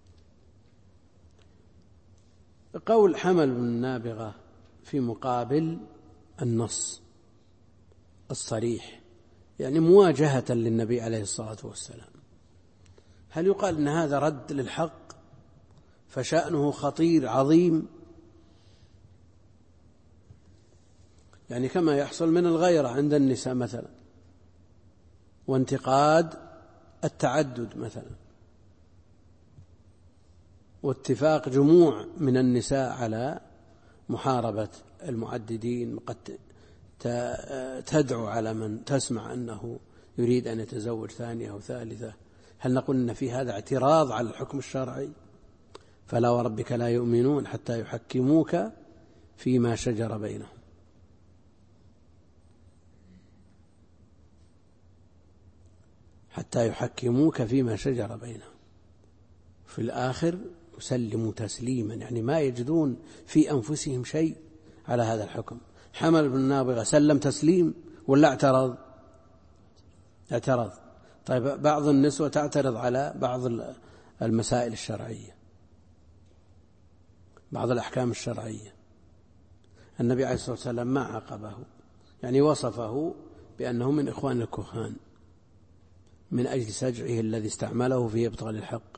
قول حمل بن النابغة في مقابل النص الصريح، يعني مواجهة للنبي عليه الصلاة والسلام، هل يقال أن هذا رد للحق فشأنه خطير عظيم؟ يعني كما يحصل من الغيرة عند النساء مثلا، وانتقاد التعدد مثلا، واتفاق جموع من النساء على محاربة المعددين، قد تدعو على من تسمع أنه يريد أن يتزوج ثانية أو ثالثة. هل نقول أن في هذا اعتراض على الحكم الشرعي؟ فلا وربك لا يؤمنون حتى يحكموك فيما شجر بينهم. حتى يحكموك فيما شجر بينهم، في الآخر يسلموا تسليما، يعني ما يجدون في أنفسهم شيء على هذا الحكم. حمل بن النابغة سلم تسليم ولا اعترض؟ اعترض. طيب بعض النسوة تعترض على بعض المسائل الشرعية، بعض الأحكام الشرعية. النبي عليه الصلاة والسلام ما عاقبه، يعني وصفه بأنه من إخوان الكهان من أجل سجعه الذي استعمله في إبطال الحق.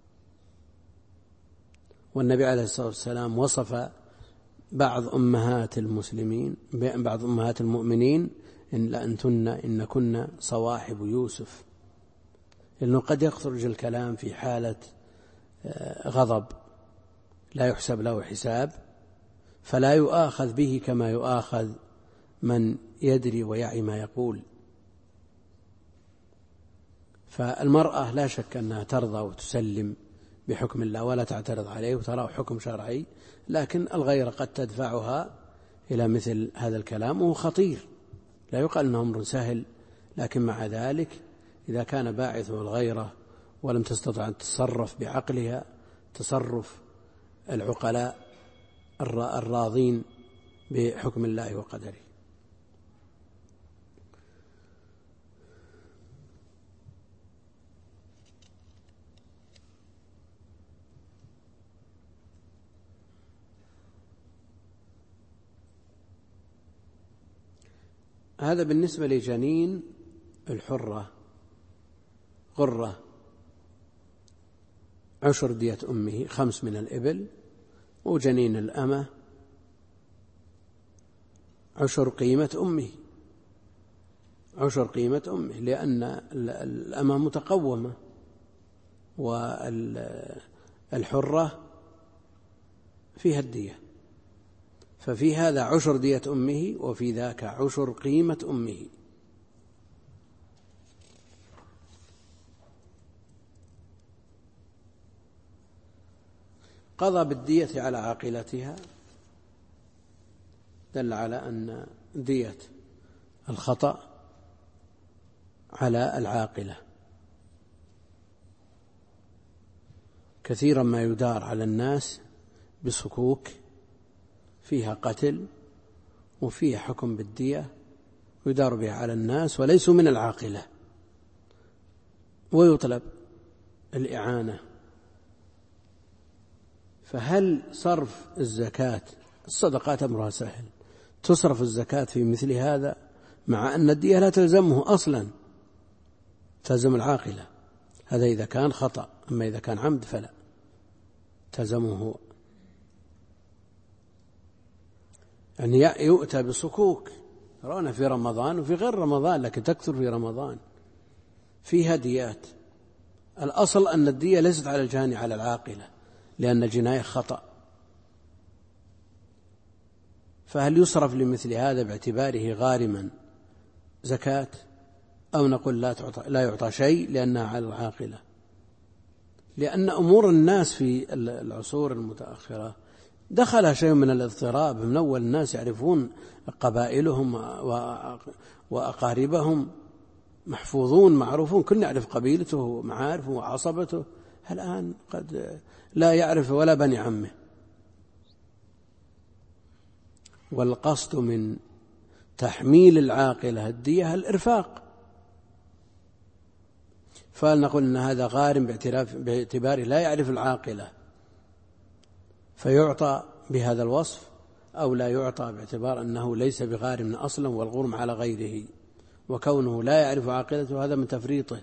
والنبي عليه الصلاة والسلام وصف بعض أمهات المسلمين، بعض أمهات المؤمنين إن كنا صواحب يوسف، لأنه قد يخرج الكلام في حالة غضب لا يحسب له حساب، فلا يؤاخذ به كما يؤاخذ من يدري ويعي ما يقول. فالمرأة لا شك أنها ترضى وتسلم بحكم الله ولا تعترض عليه وتراه حكم شرعي، لكن الغيرة قد تدفعها إلى مثل هذا الكلام، وهو خطير، لا يقال أنه أمر سهل، لكن مع ذلك إذا كان باعثه الغيرة ولم تستطع أن تتصرف بعقلها تصرف العقلاء الراضين بحكم الله وقدره. هذا بالنسبة لجنين الحرة غرة 10 دية أمه 5 من الإبل، وجنين الأمة 10 قيمة أمه 10 قيمة أمه، لأن الأمة متقومة والحرة فيها الدية، ففي هذا 10 دية أمه وفي ذاك 10 قيمة أمه. قضى بالدية على عاقلتها دل على أن دية الخطأ على العاقلة. كثيرا ما يدار على الناس بصكوك فيها قتل وفيها حكم بالدية يدار بها على الناس وليسوا من العاقلة، ويطلب الإعانة. فهل صرف الزكاة؟ الصدقات أمرها سهل، تصرف الزكاة في مثل هذا مع أن الدية لا تلزمه أصلا، تلزم العاقلة. هذا إذا كان خطأ، أما إذا كان عمد فلا تلزمه. يعني يؤتى بصكوك رأنا في رمضان وفي غير رمضان، لكن تكثر في رمضان فيها ديات. الأصل أن الدية ليست على الجاني على العاقلة، لأن الجناية خطأ. فهل يصرف لمثل هذا باعتباره غارما زكاة، أو نقول لا يعطى شيء لأنها على العاقلة؟ لأن أمور الناس في العصور المتأخرة دخل شيء من الاضطراب. من أول الناس يعرفون قبائلهم وأقاربهم، محفوظون معروفون، كل يعرف قبيلته ومعارفه وعصبته. الآن قد لا يعرف ولا بني عمه. والقصد من تحميل العاقلة الدية الإرفاق، فلنقول أن هذا غارم باعتباره لا يعرف العاقلة فيعطى بهذا الوصف، أو لا يعطى باعتبار أنه ليس بغارم أصلا والغرم على غيره، وكونه لا يعرف عاقلته هذا من تفريطه.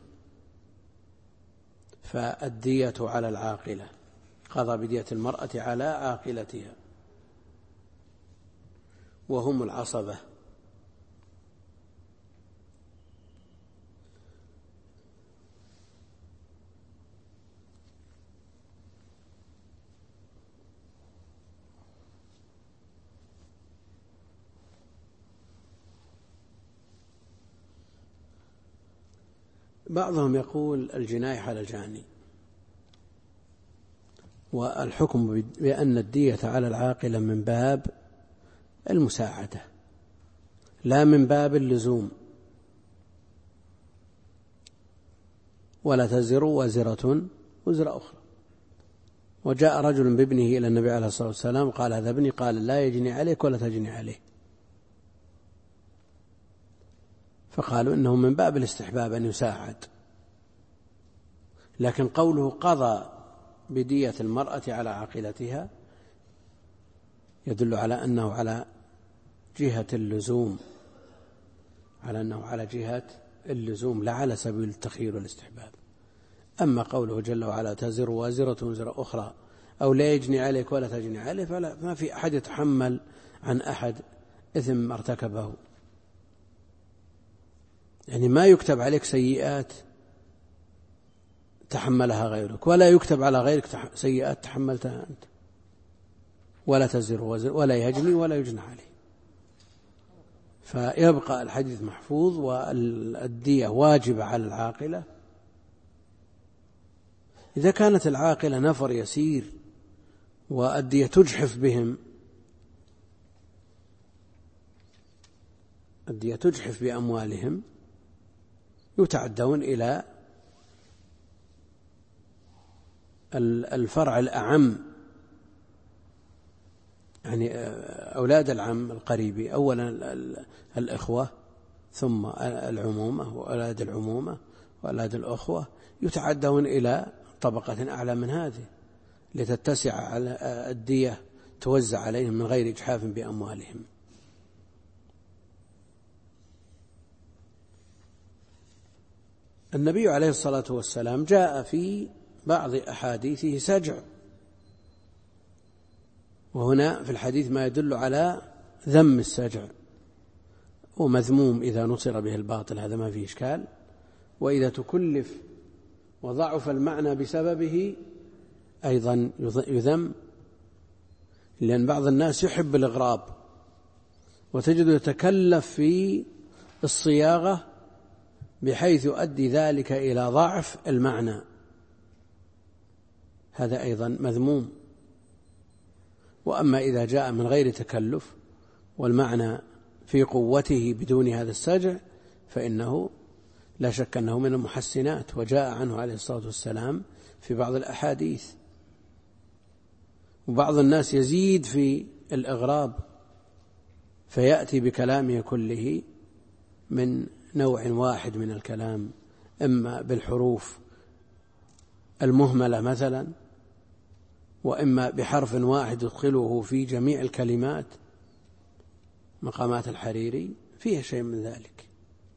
فالدية على العاقلة، قضى بدية المرأة على عاقلتها وهم العصبة. بعضهم يقول الجناية على الجاني، والحكم بأن الدية على العاقلة من باب المساعدة لا من باب اللزوم. ولا تزر وازرة وزر أخرى. وجاء رجل بابنه إلى النبي عليه الصلاة والسلام قال هذا ابني، قال لا يجني عليك ولا تجني عليه. فقالوا إنه من باب الاستحباب أن يساعد. لكن قوله قضى بدية المرأة على عاقلتها يدل على أنه على جهة اللزوم، على أنه على جهة اللزوم لا على سبيل التخيير والاستحباب. أما قوله جل وعلا تزر وازرة وزر أخرى أو لا يجني عليك ولا تجني عليه، فلا ما في أحد يتحمل عن أحد إثم ارتكبه. يعني ما يكتب عليك سيئات تحملها غيرك، ولا يكتب على غيرك سيئات تحملتها أنت. ولا تزر وزر ولا يجني ولا يجنى عليه. فيبقى الحديث محفوظ والدية واجبة على العاقلة. إذا كانت العاقلة نفر يسير والدية تجحف بهم، الدية تجحف بأموالهم، يتعدون إلى الفرع الأعم، يعني أولاد العم القريبي أولا الإخوة، ثم العمومة وأولاد العمومة وأولاد الأخوة، يتعدون إلى طبقة أعلى من هذه لتتسع على الدية توزع عليهم من غير إجحاف بأموالهم. النبي عليه الصلاة والسلام جاء في بعض أحاديثه سجع، وهنا في الحديث ما يدل على ذم السجع، ومذموم إذا نصر به الباطل، هذا ما فيه إشكال، وإذا تكلف وضعف المعنى بسببه أيضا يذم، لأن بعض الناس يحب الإغراب وتجد يتكلف في الصياغة بحيث يؤدي ذلك إلى ضعف المعنى، هذا أيضا مذموم. وأما إذا جاء من غير تكلف والمعنى في قوته بدون هذا السجع فإنه لا شك أنه من المحسنات، وجاء عنه عليه الصلاة والسلام في بعض الأحاديث. وبعض الناس يزيد في الإغراب فيأتي بكلامه كله من نوع واحد من الكلام، إما بالحروف المهملة مثلا، وإما بحرف واحد يدخله في جميع الكلمات. مقامات الحريري فيها شيء من ذلك،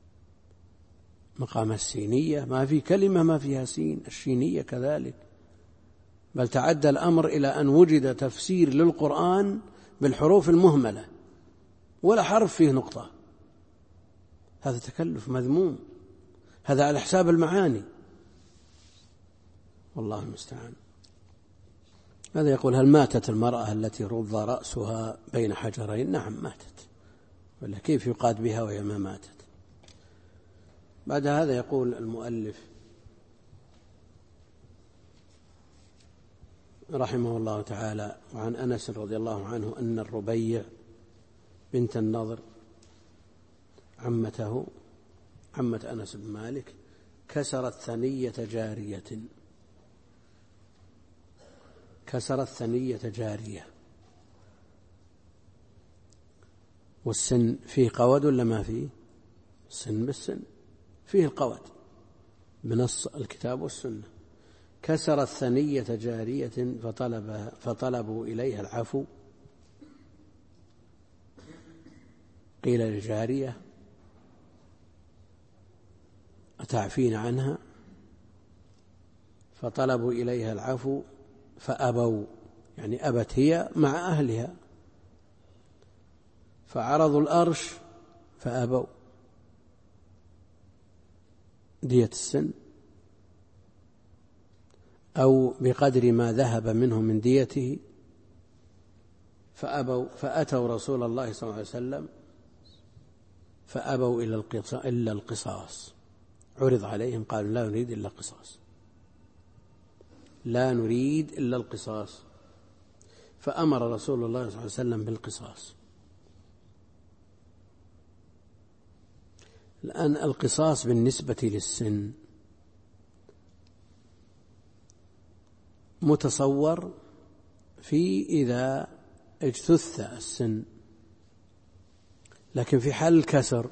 مقام السينية ما في كلمة ما فيها سين، الشينية كذلك، بل تعدى الأمر إلى أن وجد تفسير للقرآن بالحروف المهملة ولا حرف فيه نقطة. هذا تكلف مذموم، هذا على حساب المعاني، والله المستعان. هذا يقول: هل ماتت المرأة التي رض رأسها بين حجرين؟ نعم ماتت، ولا كيف يقاد بها وهي ما ماتت؟ بعد هذا يقول المؤلف رحمه الله تعالى: وعن أنس رضي الله عنه أن الربيع بنت النضر عمة أنس بن مالك كسرت ثنية جارية. والسن فيه قود ولا ما فيه؟ السن بالسن فيه القود بنص الكتاب والسنة. كسرت ثنية جارية فطلبوا إليها العفو. قيل للجارية: أتعفين عنها؟ فطلبوا إليها العفو فأبوا، يعني أبت هي مع أهلها، فعرضوا الأرش فأبوا دية السن أو بقدر ما ذهب منه من ديته، فأبوا، فأتوا رسول الله صلى الله عليه وسلم فأبوا إلا القصاص. عرض عليهم قالوا: لا نريد إلا القصاص، لا نريد إلا القصاص. فأمر رسول الله صلى الله عليه وسلم بالقصاص. الآن القصاص بالنسبة للسن متصور في إذا اجتث السن، لكن في حال الكسر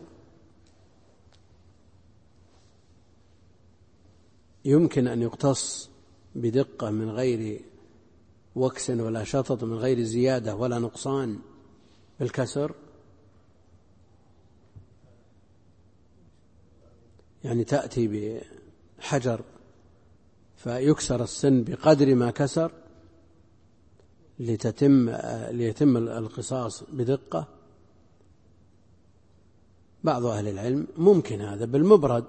يمكن أن يقتص بدقة من غير وكس ولا شطط، من غير زيادة ولا نقصان بالكسر. يعني تأتي بحجر فيكسر السن بقدر ما كسر ليتم القصاص بدقة. بعض أهل العلم ممكن هذا بالمبرد،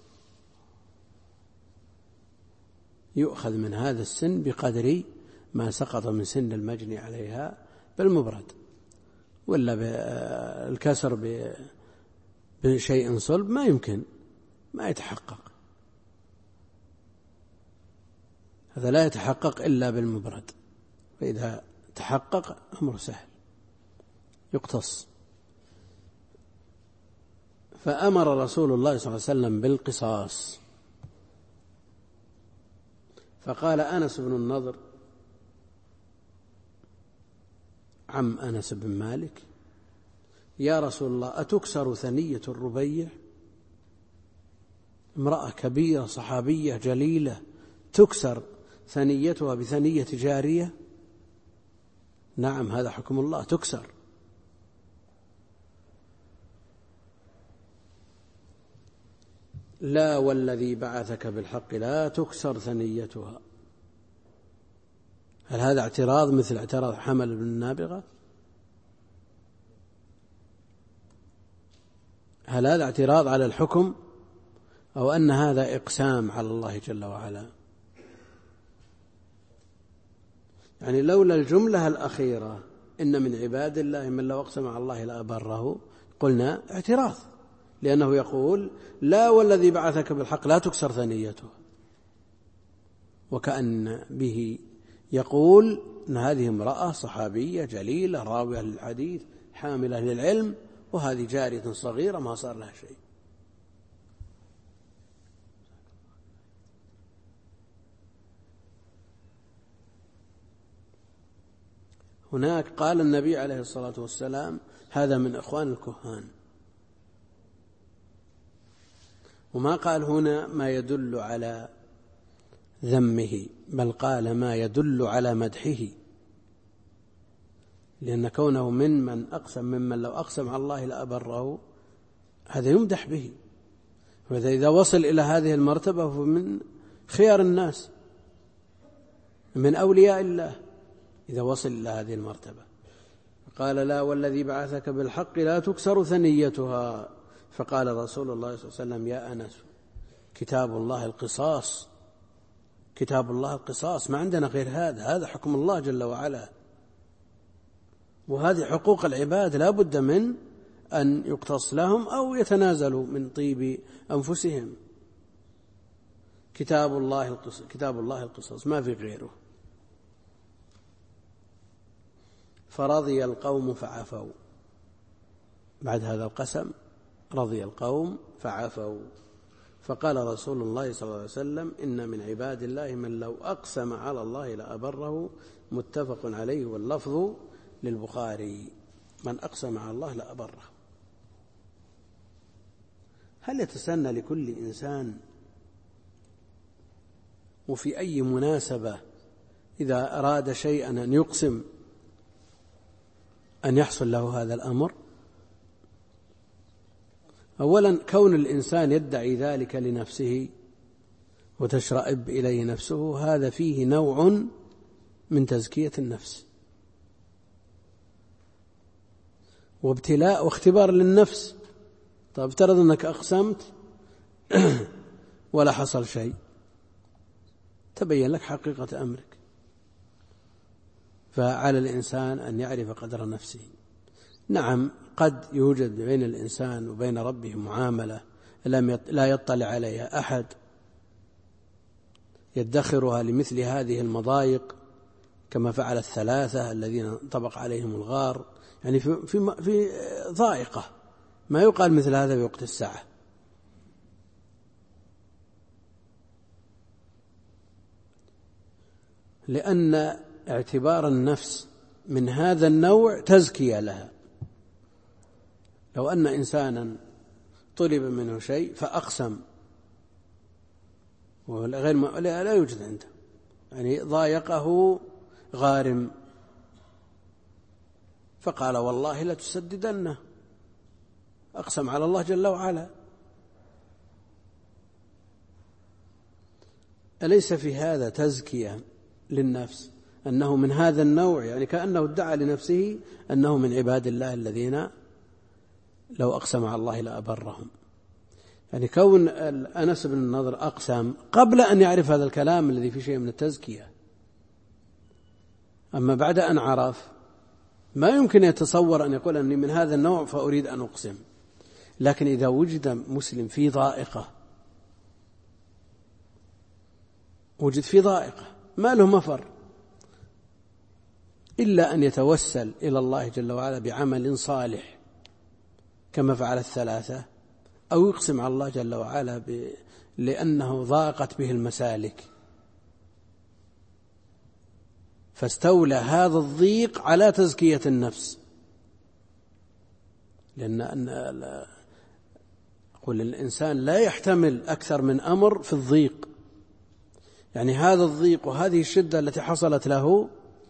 يؤخذ من هذا السن بقدر ما سقط من سن المجني عليها بالمبرد، ولا بالكسر بشيء صلب ما يمكن، ما يتحقق، هذا لا يتحقق إلا بالمبرد، فإذا تحقق أمر سهل يقتص. فأمر رسول الله صلى الله عليه وسلم بالقصاص. فقال أنس بن النضر عم أنس بن مالك: يا رسول الله، أتكسر ثنية الربيع؟ امرأة كبيرة صحابية جليلة تكسر ثنيتها بثنية جارية؟ نعم، هذا حكم الله، تكسر. لا والذي بعثك بالحق لا تكسر ثنيتها. هل هذا اعتراض مثل اعتراض حمل بن النابغة؟ هل هذا اعتراض على الحكم أو أن هذا إقسام على الله جل وعلا؟ يعني لولا الجملة الأخيرة إن من عباد الله من لو أقسم على الله لأبره قلنا اعتراض، لأنه يقول لا والذي بعثك بالحق لا تكسر ثنيته، وكأن به يقول أن هذه امرأة صحابية جليلة راوية للحديث حاملة للعلم، وهذه جارية صغيرة ما صار لها شيء. هناك قال النبي عليه الصلاة والسلام: هذا من إخوان الكهان، وما قال هنا ما يدل على ذمه، بل قال ما يدل على مدحه، لأن كونه ممن أقسم ممن لو أقسم على الله لأبره هذا يمدح به، وإذا وصل إلى هذه المرتبة فمن خيار الناس من أولياء الله إذا وصل إلى هذه المرتبة. قال لا والذي بعثك بالحق لا تكسر ثنيتها. فقال رسول الله صلى الله عليه وسلم: يا أنس، كتاب الله القصاص، كتاب الله القصاص، ما عندنا غير هذا حكم الله جل وعلا، وهذه حقوق العباد لا بد من أن يقتص لهم أو يتنازلوا من طيب أنفسهم. كتاب الله القصاص، ما في غيره. فرضي القوم فعفوا، بعد هذا القسم رضي القوم فعفوا. فقال رسول الله صلى الله عليه وسلم: إن من عباد الله من لو أقسم على الله لأبره. متفق عليه، واللفظ للبخاري: من أقسم على الله لأبره. هل يتسنى لكل إنسان وفي أي مناسبة إذا أراد شيئا أن يقسم أن يحصل له هذا الأمر؟ أولا، كون الإنسان يدعي ذلك لنفسه وتشرئب إليه نفسه، هذا فيه نوع من تزكية النفس وابتلاء واختبار للنفس. طيب افترض أنك أقسمت ولا حصل شيء، تبين لك حقيقة أمرك، فعلى الإنسان أن يعرف قدر نفسه. نعم، قد يوجد بين الإنسان وبين ربه معاملة لا يطلع عليها أحد، يدخرها لمثل هذه المضايق، كما فعل الثلاثة الذين انطبق عليهم الغار، يعني في ضائقة، ما يقال مثل هذا في وقت الساعة. لأن اعتبار النفس من هذا النوع تزكية لها. لو أن إنسانا طلب منه شيء فأقسم لا يوجد عنده، يعني ضايقه غارم فقال والله لا تسددنه، أقسم على الله جل وعلا، أليس في هذا تزكية للنفس أنه من هذا النوع؟ يعني كأنه ادعى لنفسه أنه من عباد الله الذين لو أقسم على الله لأبرهم. يعني كون أنس بن النضر أقسم قبل أن يعرف هذا الكلام الذي فيه شيء من التزكية، أما بعد أن عرف ما يمكن يتصور أن يقول أني من هذا النوع فأريد أن أقسم. لكن إذا وجد مسلم في ضائقة، ما له مفر إلا أن يتوسل إلى الله جل وعلا بعمل صالح كما فعل الثلاثة، أو يقسم على الله جل وعلا لأنه ضاقت به المسالك، فاستولى هذا الضيق على تزكية النفس. لأن قل الإنسان لا يحتمل أكثر من أمر في الضيق، يعني هذا الضيق وهذه الشدة التي حصلت له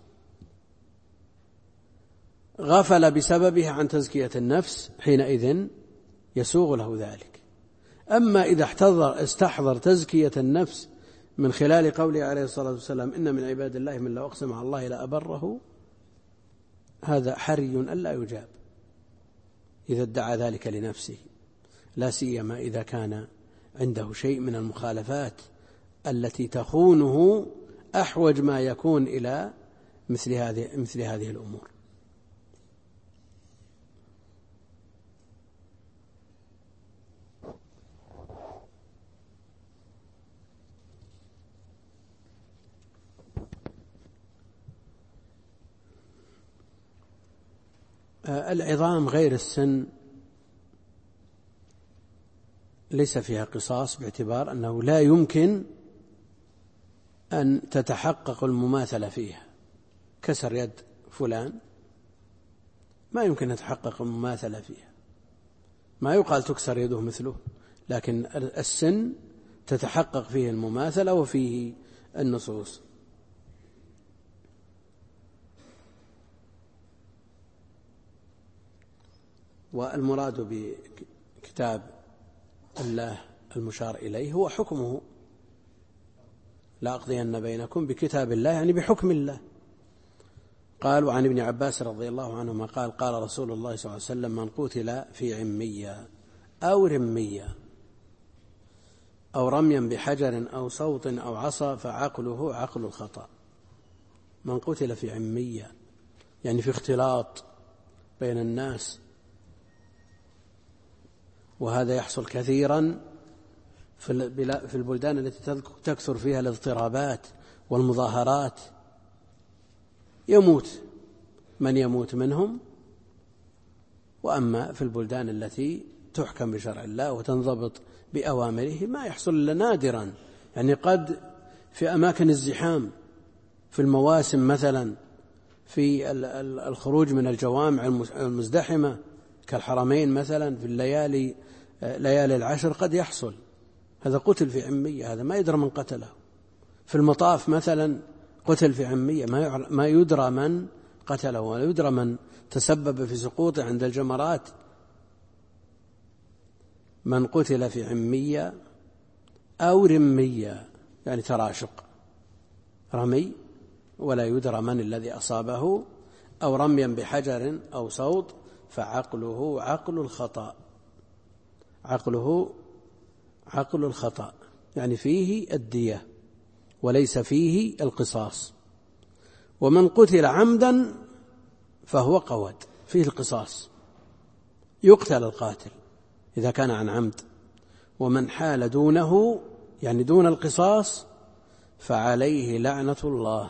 غفل بسببها عن تزكية النفس، حينئذ يسوغ له ذلك. أما إذا استحضر تزكية النفس من خلال قوله عليه الصلاة والسلام إن من عباد الله من لو أقسم على الله لأبره، هذا حري ألا يجاب إذا ادعى ذلك لنفسه، لا سيما إذا كان عنده شيء من المخالفات التي تخونه أحوج ما يكون إلى مثل هذه الأمور. العظام غير السن ليس فيها قصاص، باعتبار أنه لا يمكن أن تتحقق المماثلة فيها. كسر يد فلان ما يمكن أن تتحقق المماثلة فيها، ما يقال تكسر يده مثله، لكن السن تتحقق فيه المماثلة وفيه النصوص. والمراد بكتاب الله المشار إليه هو حكمه، لا أقضين بينكم بكتاب الله يعني بحكم الله. قال وعن ابن عباس رضي الله عنهما قال قال رسول الله صلى الله عليه وسلم من قتل في عمية أو رمية أو رميا بحجر أو صوت أو عصا فعقله عقل الخطأ. من قتل في عمية يعني في اختلاط بين الناس، وهذا يحصل كثيرا في البلدان التي تكثر فيها الاضطرابات والمظاهرات، يموت من يموت منهم. وأما في البلدان التي تحكم بشرع الله وتنضبط بأوامره ما يحصل إلا نادرا، يعني قد في أماكن الزحام في المواسم مثلا، في الخروج من الجوامع المزدحمة كالحرمين مثلا في ليالي العشر قد يحصل هذا قتل في عمية، هذا ما يدرى من قتله. في المطاف مثلا قتل في عمية ما يدرى من قتله ولا يدرى من تسبب في سقوطه عند الجمرات. من قتل في عمية أو رمية يعني تراشق، رمي ولا يدرى من الذي أصابه، أو رميا بحجر أو صوت فعقله عقل الخطأ. عقله عقل الخطأ يعني فيه الدية وليس فيه القصاص. ومن قتل عمدا فهو قود، فيه القصاص، يقتل القاتل إذا كان عن عمد. ومن حال دونه يعني دون القصاص فعليه لعنة الله.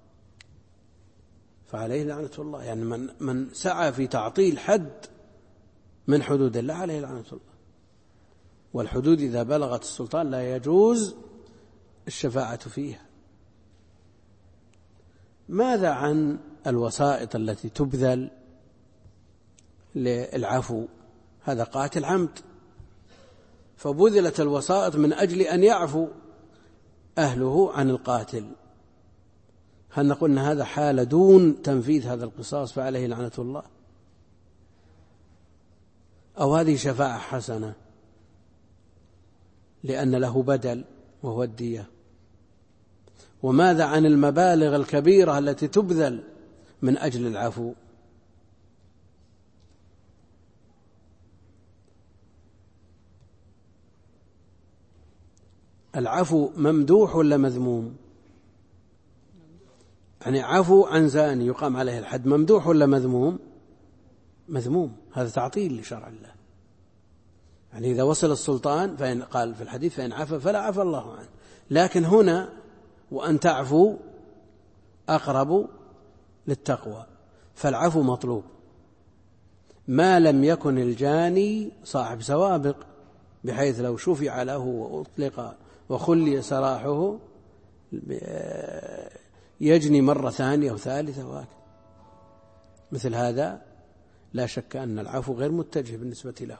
فعليه لعنة الله يعني من سعى في تعطيل حد من حدود الله عليه لعنة الله. والحدود إذا بلغت السلطان لا يجوز الشفاعة فيها. ماذا عن الوسائط التي تبذل للعفو؟ هذا قاتل عمد فبذلت الوسائط من أجل أن يعفو أهله عن القاتل، هل نقول أن هذا حال دون تنفيذ هذا القصاص فعليه لعنة الله؟ أو هذه شفاعة حسنة لأن له بدل وهو الدية؟ وماذا عن المبالغ الكبيرة التي تبذل من أجل العفو؟ العفو ممدوح ولا مذموم؟ يعني عفو عن زاني يقام عليه الحد ممدوح ولا مذموم؟ مذموم، هذا تعطيل لشرع الله. يعني إذا وصل السلطان فإن قال في الحديث فإن عفا فلا عفا الله عنه، لكن هنا وأن تعفو أقرب للتقوى، فالعفو مطلوب ما لم يكن الجاني صاحب سوابق. بحيث لو شفع له وأطلق وخلي سراحه يجني مرة ثانية وثالثة وهكذا. مثل هذا لا شك أن العفو غير متجه بالنسبة له.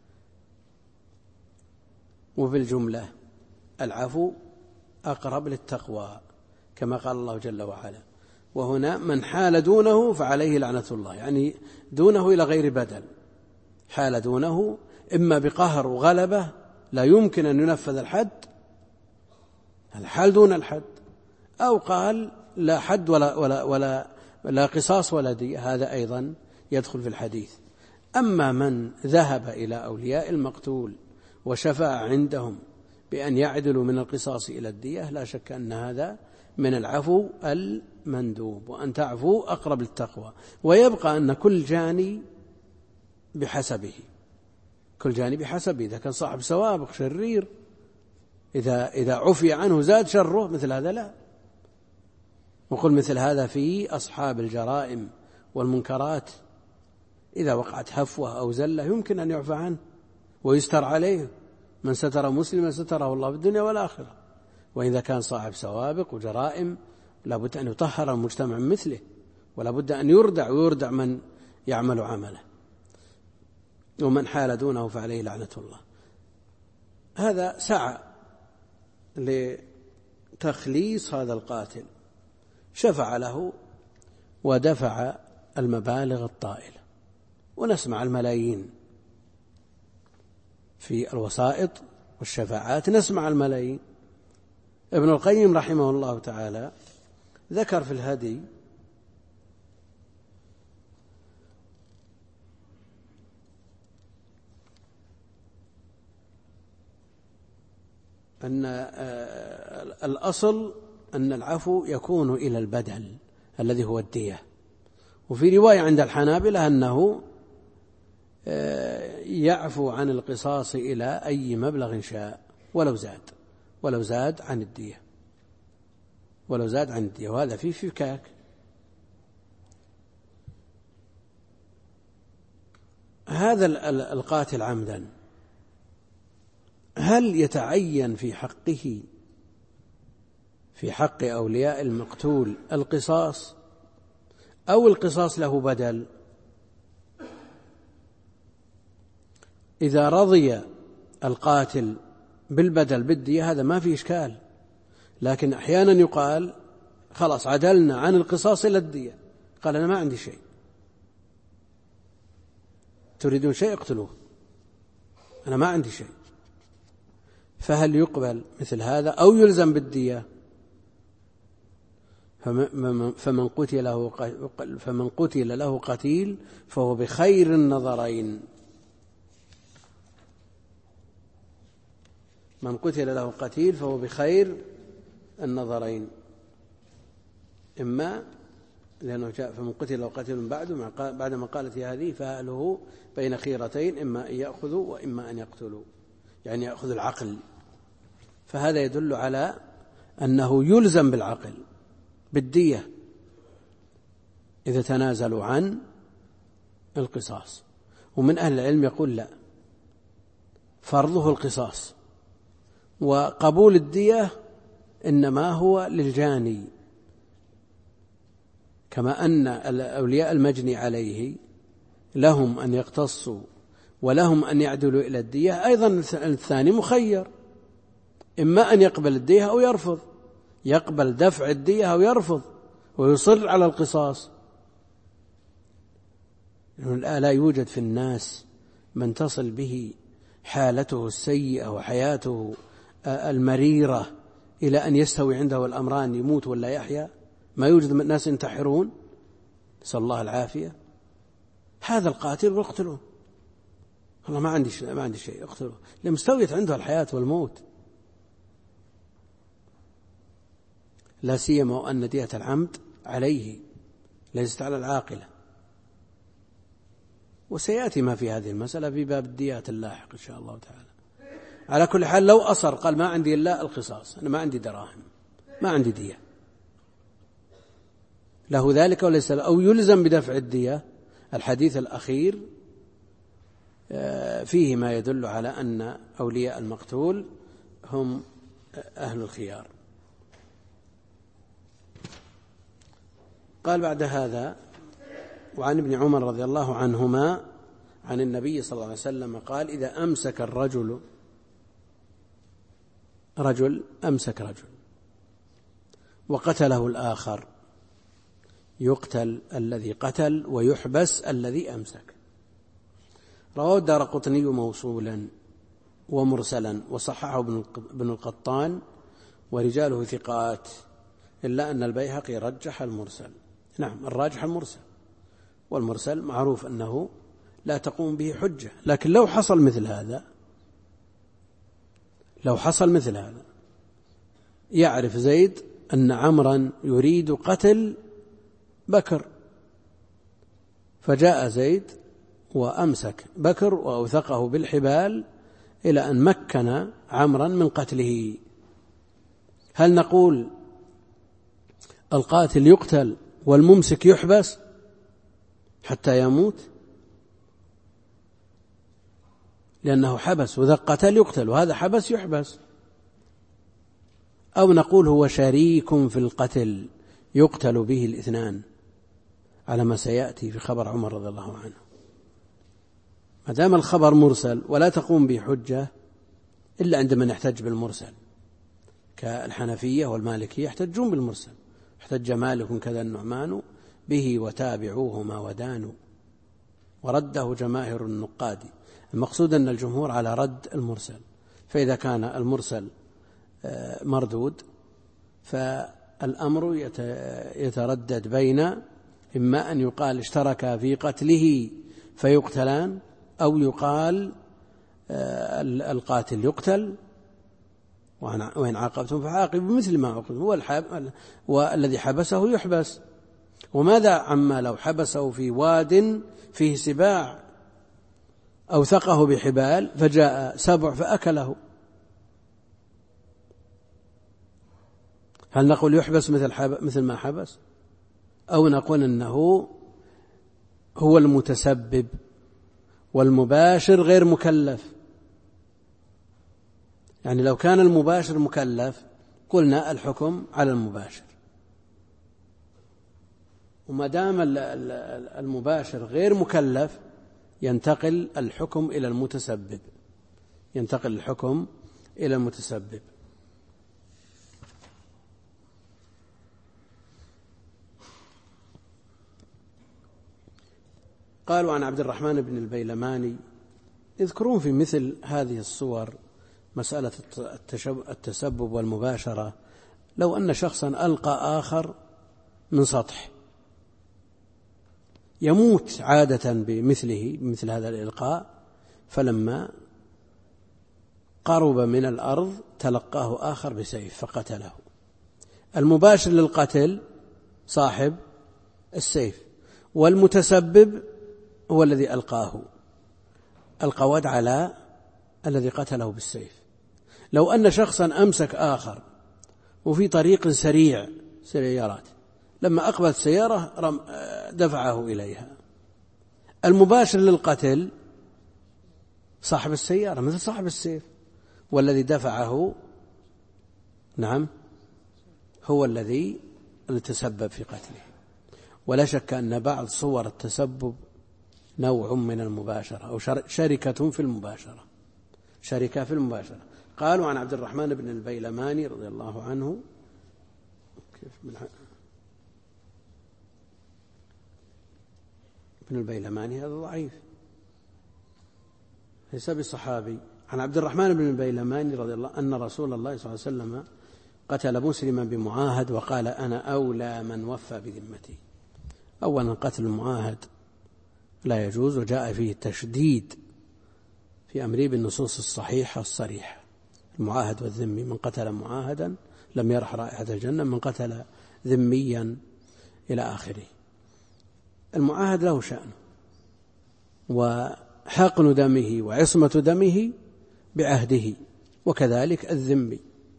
وبالجملة العفو أقرب للتقوى كما قال الله جل وعلا. وهنا من حال دونه فعليه لعنة الله، يعني دونه إلى غير بدل، حال دونه إما بقهر وغلبة لا يمكن أن ينفذ الحد، الحال دون الحد، أو قال لا حد ولا قصاص ولا دية، هذا أيضا يدخل في الحديث. أما من ذهب إلى أولياء المقتول وشفع عندهم بأن يعدلوا من القصاص إلى الدية، لا شك أن هذا من العفو المندوب، وأن تعفو أقرب للتقوى. ويبقى أن كل جاني بحسبه، كل جاني بحسبه. إذا كان صاحب سوابق شرير، إذا عفي عنه زاد شره، مثل هذا لا. وقل مثل هذا في أصحاب الجرائم والمنكرات، إذا وقعت هفوة أو زلة يمكن أن يعفى عنه ويستر عليه، من ستر مسلما ستره الله في الدنيا والآخرة. وإذا كان صاحب سوابق وجرائم لابد أن يطهر المجتمع من مثله، ولا بد أن يردع ويردع من يعمل عمله. ومن حال دونه فعليه لعنة الله. هذا سعى لتخليص هذا القاتل، شفع له ودفع المبالغ الطائلة، ونسمع الملايين في الوسائط والشفاعات، نسمع الملايين. ابن القيم رحمه الله تعالى ذكر في الهدي أن الأصل أن العفو يكون إلى البدل الذي هو الدية. وفي رواية عند الحنابلة أنه يعفو عن القصاص إلى أي مبلغ شاء ولو زاد عن الدية، وهذا فيه فكاك. هذا القاتل عمدا هل يتعين في حقه، في حق أولياء المقتول، القصاص أو القصاص له بدل؟ إذا رضي القاتل بالبدل بالدية هذا ما في إشكال، لكن أحيانا يقال خلاص عدلنا عن القصاص إلى الدية، قال أنا ما عندي شيء، تريدون شيء اقتلوه، أنا ما عندي شيء. فهل يقبل مثل هذا أو يلزم بالدية؟ فمن قتل له قتيل فهو بخير النظرين. من قتل له قتيل فهو بخير النظرين، إما لأنه جاء فمن قتل له قتيل بعدما قالت هذه فأهله بين خيرتين، إما أن يأخذوا وإما أن يقتلوا، يعني يأخذ العقل. فهذا يدل على أنه يلزم بالعقل بالدية إذا تنازلوا عن القصاص. ومن أهل العلم يقول لا، فرضه القصاص، وقبول الدية إنما هو للجاني، كما أن الأولياء المجني عليه لهم أن يقتصوا ولهم أن يعدلوا إلى الدية، أيضا الثاني مخير، إما أن يقبل الدية أو يرفض، يقبل دفع الدية أو يرفض ويصر على القصاص. لا يوجد في الناس من تصل به حالته السيئة وحياته المريرة إلى أن يستوي عنده الأمران، يموت ولا يحيا. ما يوجد ناس ينتحرون، نسأل الله العافية. هذا القاتل واقتلوه، والله ما عندي شيء اقتلوه، لمستويت عنده الحياة والموت. لا سيما وأن دية العمد عليه ليست على العاقلة. وسيأتي ما في هذه المسألة في باب الديات اللاحق إن شاء الله تعالى. على كل حال لو أصر قال ما عندي إلا القصاص، أنا ما عندي دراهم، ما عندي دية، له ذلك وليس له، أو يلزم بدفع الدية. الحديث الأخير فيه ما يدل على أن أولياء المقتول هم أهل الخيار. قال بعد هذا: وعن ابن عمر رضي الله عنهما عن النبي صلى الله عليه وسلم قال: إذا أمسك رجل أمسك رجل وقتله الآخر يقتل الذي قتل ويحبس الذي أمسك. رواه الدارقطني موصولا ومرسلا وصححه ابن القطان ورجاله ثقات، إلا أن البيهقي رجح المرسل. نعم، الراجح المرسل، والمرسل معروف أنه لا تقوم به حجة. لكن لو حصل مثل هذا يعرف زيد أن عمرا يريد قتل بكر، فجاء زيد وأمسك بكر وأوثقه بالحبال إلى أن مكن عمرا من قتله. هل نقول القاتل يقتل والممسك يحبس حتى يموت لأنه حبس، وذا قتل يقتل وهذا حبس يحبس؟ أو نقول هو شريك في القتل يقتل به الاثنان على ما سيأتي في خبر عمر رضي الله عنه؟ ما دام الخبر مرسل ولا تقوم به حجة إلا عندما نحتج بالمرسل، كالحنفية والمالكية يحتجون بالمرسل. احتج مالك كذا النعمان به وتابعوهما ودانوا، ورده جماهر النقاد. المقصود أن الجمهور على رد المرسل، فإذا كان المرسل مردود فالأمر يتردد بين إما أن يقال اشترك في قتله فيقتلان، أو يقال القاتل يقتل وإن عاقبتم فعاقبوا بمثل ما عوقبتم، والذي حبسه يحبس. وماذا عما لو حبسه في واد فيه سباع أوثقه بحبال فجاء سبع فأكله؟ هل نقول يحبس مثل ما حبس، أو نقول أنه هو المتسبب والمباشر غير مكلف؟ يعني لو كان المباشر مكلف قلنا الحكم على المباشر، وما دام المباشر غير مكلف ينتقل الحكم إلى المتسبب. قالوا عن عبد الرحمن بن البيلماني: يذكرون في مثل هذه الصور مسألة التسبب والمباشرة، لو أن شخصا ألقى آخر من سطح يموت عادة بمثل هذا الإلقاء، فلما قرب من الأرض تلقاه آخر بسيف فقتله. المباشر للقتل صاحب السيف، والمتسبب هو الذي ألقاه القواد على الذي قتله بالسيف. لو أن شخصا أمسك آخر وفي طريق سيارات، لما أقبلت سيارة دفعه إليها، المباشر للقتل صاحب السيارة مثل صاحب السيف، والذي دفعه نعم هو الذي تسبب في قتله. ولا شك أن بعض صور التسبب نوع من المباشرة أو شركة في المباشرة. قالوا عن عبد الرحمن بن البيلماني رضي الله عنه: ابن البيلماني هذا ضعيف ليس بصحابي. عن عبد الرحمن بن البيلماني رضي الله أن رسول الله صلى الله عليه وسلم قتل مسلما بمعاهد وقال: أنا أولى من وفى بذمتي. أولا قتل المعاهد لا يجوز، وجاء فيه التشديد في أمره بالنصوص الصحيحة الصريحة. المعاهد والذمي: من قتل معاهدا لم يرح رائحة الجنة، من قتل ذميا إلى آخره. المعاهد له شأن، وحقن دمه وعصمة دمه بعهده، وكذلك الذمي.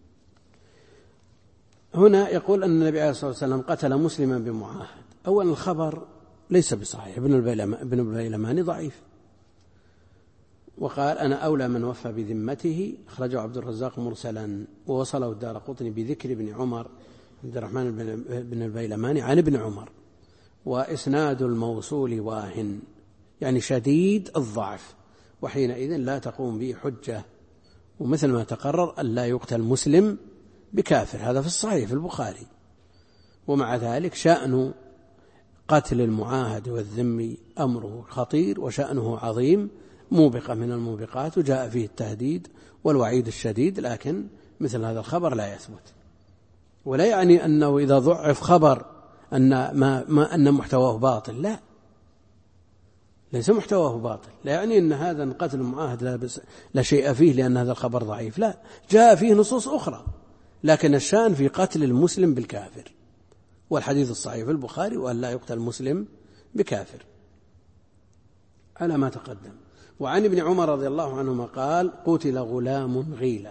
هنا يقول أن النبي عليه الصلاة والسلام قتل مسلما بمعاهد. أولا الخبر ليس بصحيح، ابن البيلماني ضعيف، وقال أنا أولى من وفى بذمته. أخرجه عبد الرزاق مرسلا، ووصله الدارقطني بذكر ابن عمر عبد الرحمن بن البيلماني عن ابن عمر، وإسناد الموصول واهن، يعني شديد الضعف، وحينئذ لا تقوم به حجة. ومثل ما تقرر أن لا يقتل مسلم بكافر، هذا في الصحيح في البخاري. ومع ذلك شأن قتل المعاهد والذمي أمره خطير وشأنه عظيم، موبقة من الموبقات، وجاء فيه التهديد والوعيد الشديد، لكن مثل هذا الخبر لا يثبت. ولا يعني أنه إذا ضعف خبر أن محتواه باطل، لا، ليس محتواه باطل، لا يعني أن هذا قتل المعاهد لا شيء فيه لأن هذا الخبر ضعيف، لا، جاء فيه نصوص أخرى، لكن الشأن في قتل المسلم بالكافر، والحديث الصحيح في البخاري وأن لا يقتل مسلم بكافر على ما تقدم. وعن ابن عمر رضي الله عنهما قال قتل غلام غيلة،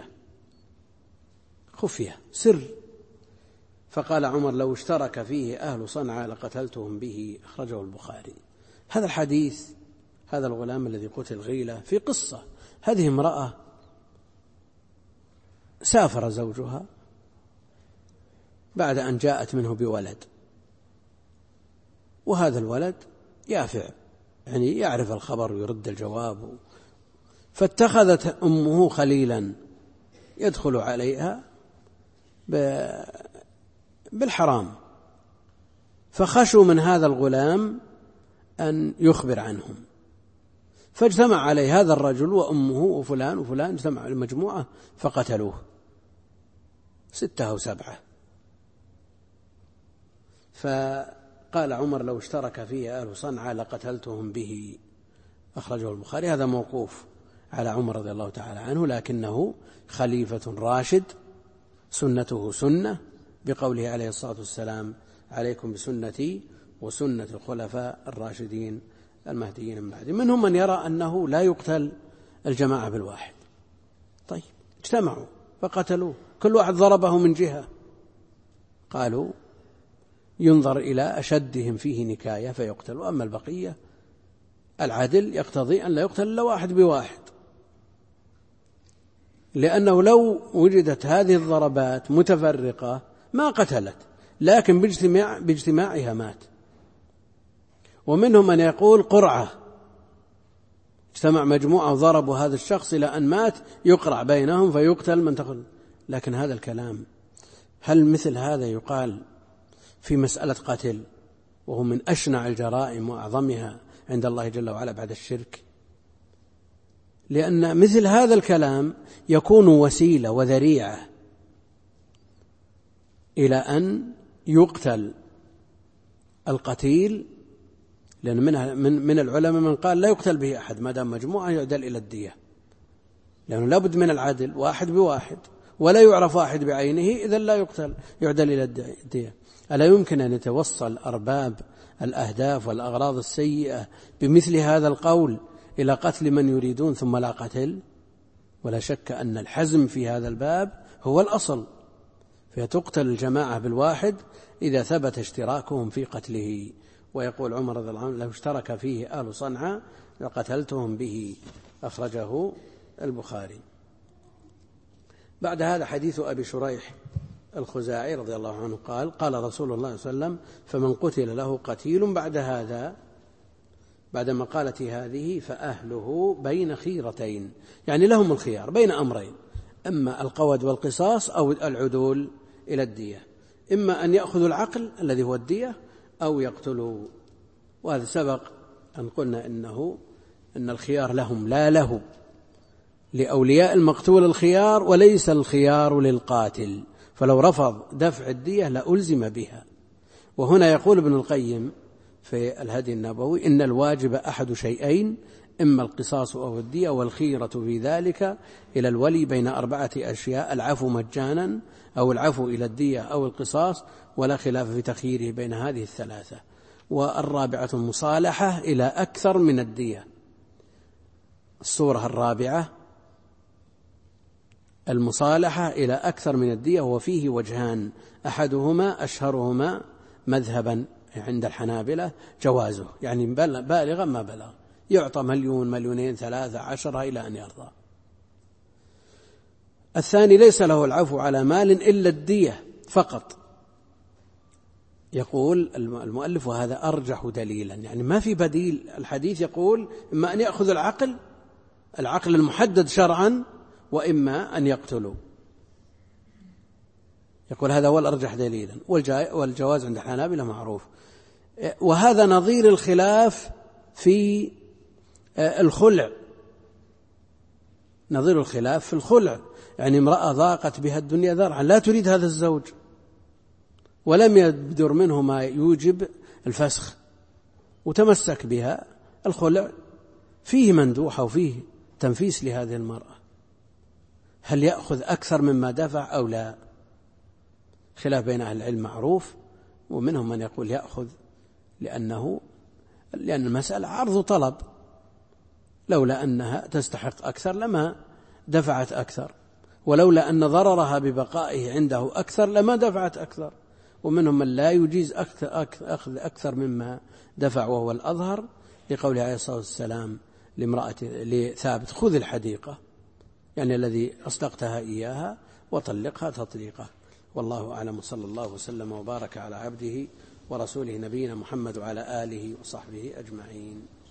خفية سر، فقال عمر لو اشترك فيه أهل صنعاء لقتلتهم به. أخرجه البخاري. هذا الحديث، هذا الغلام الذي قتل غيلة في قصة، هذه امرأة سافر زوجها بعد أن جاءت منه بولد، وهذا الولد يافع، يعني يعرف الخبر ويرد الجواب، فاتخذت أمه خليلا يدخل عليها بالحرام، فخشوا من هذا الغلام أن يخبر عنهم، فاجتمع عليه هذا الرجل وأمه وفلان وفلان، اجتمع المجموعة فقتلوه 6 أو 7. فقال عمر لو اشترك فيه أهل صنعاء لقتلتهم به. أخرجه البخاري. هذا موقوف على عمر رضي الله تعالى عنه، لكنه خليفة راشد، سنته سنة، بقوله عليه الصلاة والسلام عليكم بسنتي وسنة الخلفاء الراشدين المهديين من بعد. منهم من يرى أنه لا يقتل الجماعة بالواحد. طيب اجتمعوا فقتلوه، كل واحد ضربه من جهة، قالوا ينظر إلى أشدهم فيه نكاية فيقتل، وأما البقية العدل يقتضي أن لا يقتل إلا واحد بواحد، لأنه لو وجدت هذه الضربات متفرقة ما قتلت، لكن باجتماعها مات. ومنهم من يقول قرعة، اجتمع مجموعة وضربوا هذا الشخص إلى أن مات، يقرع بينهم فيقتل من تقتل. لكن هذا الكلام، هل مثل هذا يقال في مسألة قتل وهو من أشنع الجرائم وأعظمها عند الله جل وعلا بعد الشرك؟ لأن مثل هذا الكلام يكون وسيلة وذريعة إلى أن يقتل القتيل، لأن من العلماء من قال لا يقتل به أحد ما دام مجموعة يعدل إلى الدية، لأنه لابد من العدل، واحد بواحد، ولا يعرف واحد بعينه، إذن لا يقتل، يعدل إلى الدية. ألا يمكن أن يتوصل أرباب الأهداف والأغراض السيئة بمثل هذا القول إلى قتل من يريدون ثم لا قتل؟ ولا شك أن الحزم في هذا الباب هو الأصل، فتقتل الجماعة بالواحد إذا ثبت اشتراكهم في قتله. ويقول عمر رضي الله عنه لو اشترك فيه أهل صنعاء لقتلتهم به. أخرجه البخاري. بعد هذا حديث أبي شريح الخزاعي رضي الله عنه قال قال رسول الله صلى الله عليه وسلم فمن قتل له قتيل بعد هذا، بعد مقالة هذه، فأهله بين خيرتين، يعني لهم الخيار بين أمرين، إما القود والقصاص أو العدول إلى الدية، إما أن يأخذوا العقل الذي هو الدية أو يقتلوا. وهذا سبق أن قلنا إن الخيار لهم لا له، لأولياء المقتول الخيار وليس الخيار للقاتل، فلو رفض دفع الدية لألزم بها. وهنا يقول ابن القيم في الهدي النبوي إن الواجب أحد شيئين، إما القصاص أو الدية، والخيرة في ذلك إلى الولي بين 4 أشياء: العفو مجانا أو العفو إلى الدية أو القصاص، ولا خلاف في تخييره بين هذه الثلاثة. والرابعة المصالحة إلى أكثر من الدية. الصورة الرابعة المصالحة إلى أكثر من الدية، وفيه وجهان، أحدهما أشهرهما مذهبا عند الحنابلة جوازه، يعني بالغا ما بلغ، يعطى 1,000,000 2,000,000 3 10 إلى أن يرضى. الثاني ليس له العفو على مال إلا الدية فقط. يقول المؤلف وهذا أرجح دليلا، يعني ما في بديل. الحديث يقول إما أن يأخذ العقل المحدد شرعا، وإما أن يقتلوا. يقول هذا هو الأرجح دليلا، والجواز عند الحنابلة معروف. وهذا نظير الخلاف في الخلع. نظير الخلاف في الخلع، يعني امرأة ضاقت بها الدنيا ذرعا لا تريد هذا الزوج، ولم يبدر منه ما يوجب الفسخ، وتمسك بها. الخلع فيه مندوحة وفيه تنفيس لهذه المرأة، هل يأخذ أكثر مما دفع أو لا؟ خلاف بين أهل العلم معروف، ومنهم من يقول يأخذ، لأن المسألة عرض طلب، لولا أنها تستحق أكثر لما دفعت أكثر، ولولا أن ضررها ببقائه عنده أكثر لما دفعت أكثر. ومنهم من لا يجيز أخذ أكثر مما دفع، وهو الأظهر، لقوله عليه الصلاة والسلام لثابت: خذ الحديقة، يعني الذي أصدقتها إياها، وطلقها تطليقة. والله أعلم، صلى الله وسلم وبارك على عبده ورسوله نبينا محمد وعلى آله وصحبه أجمعين.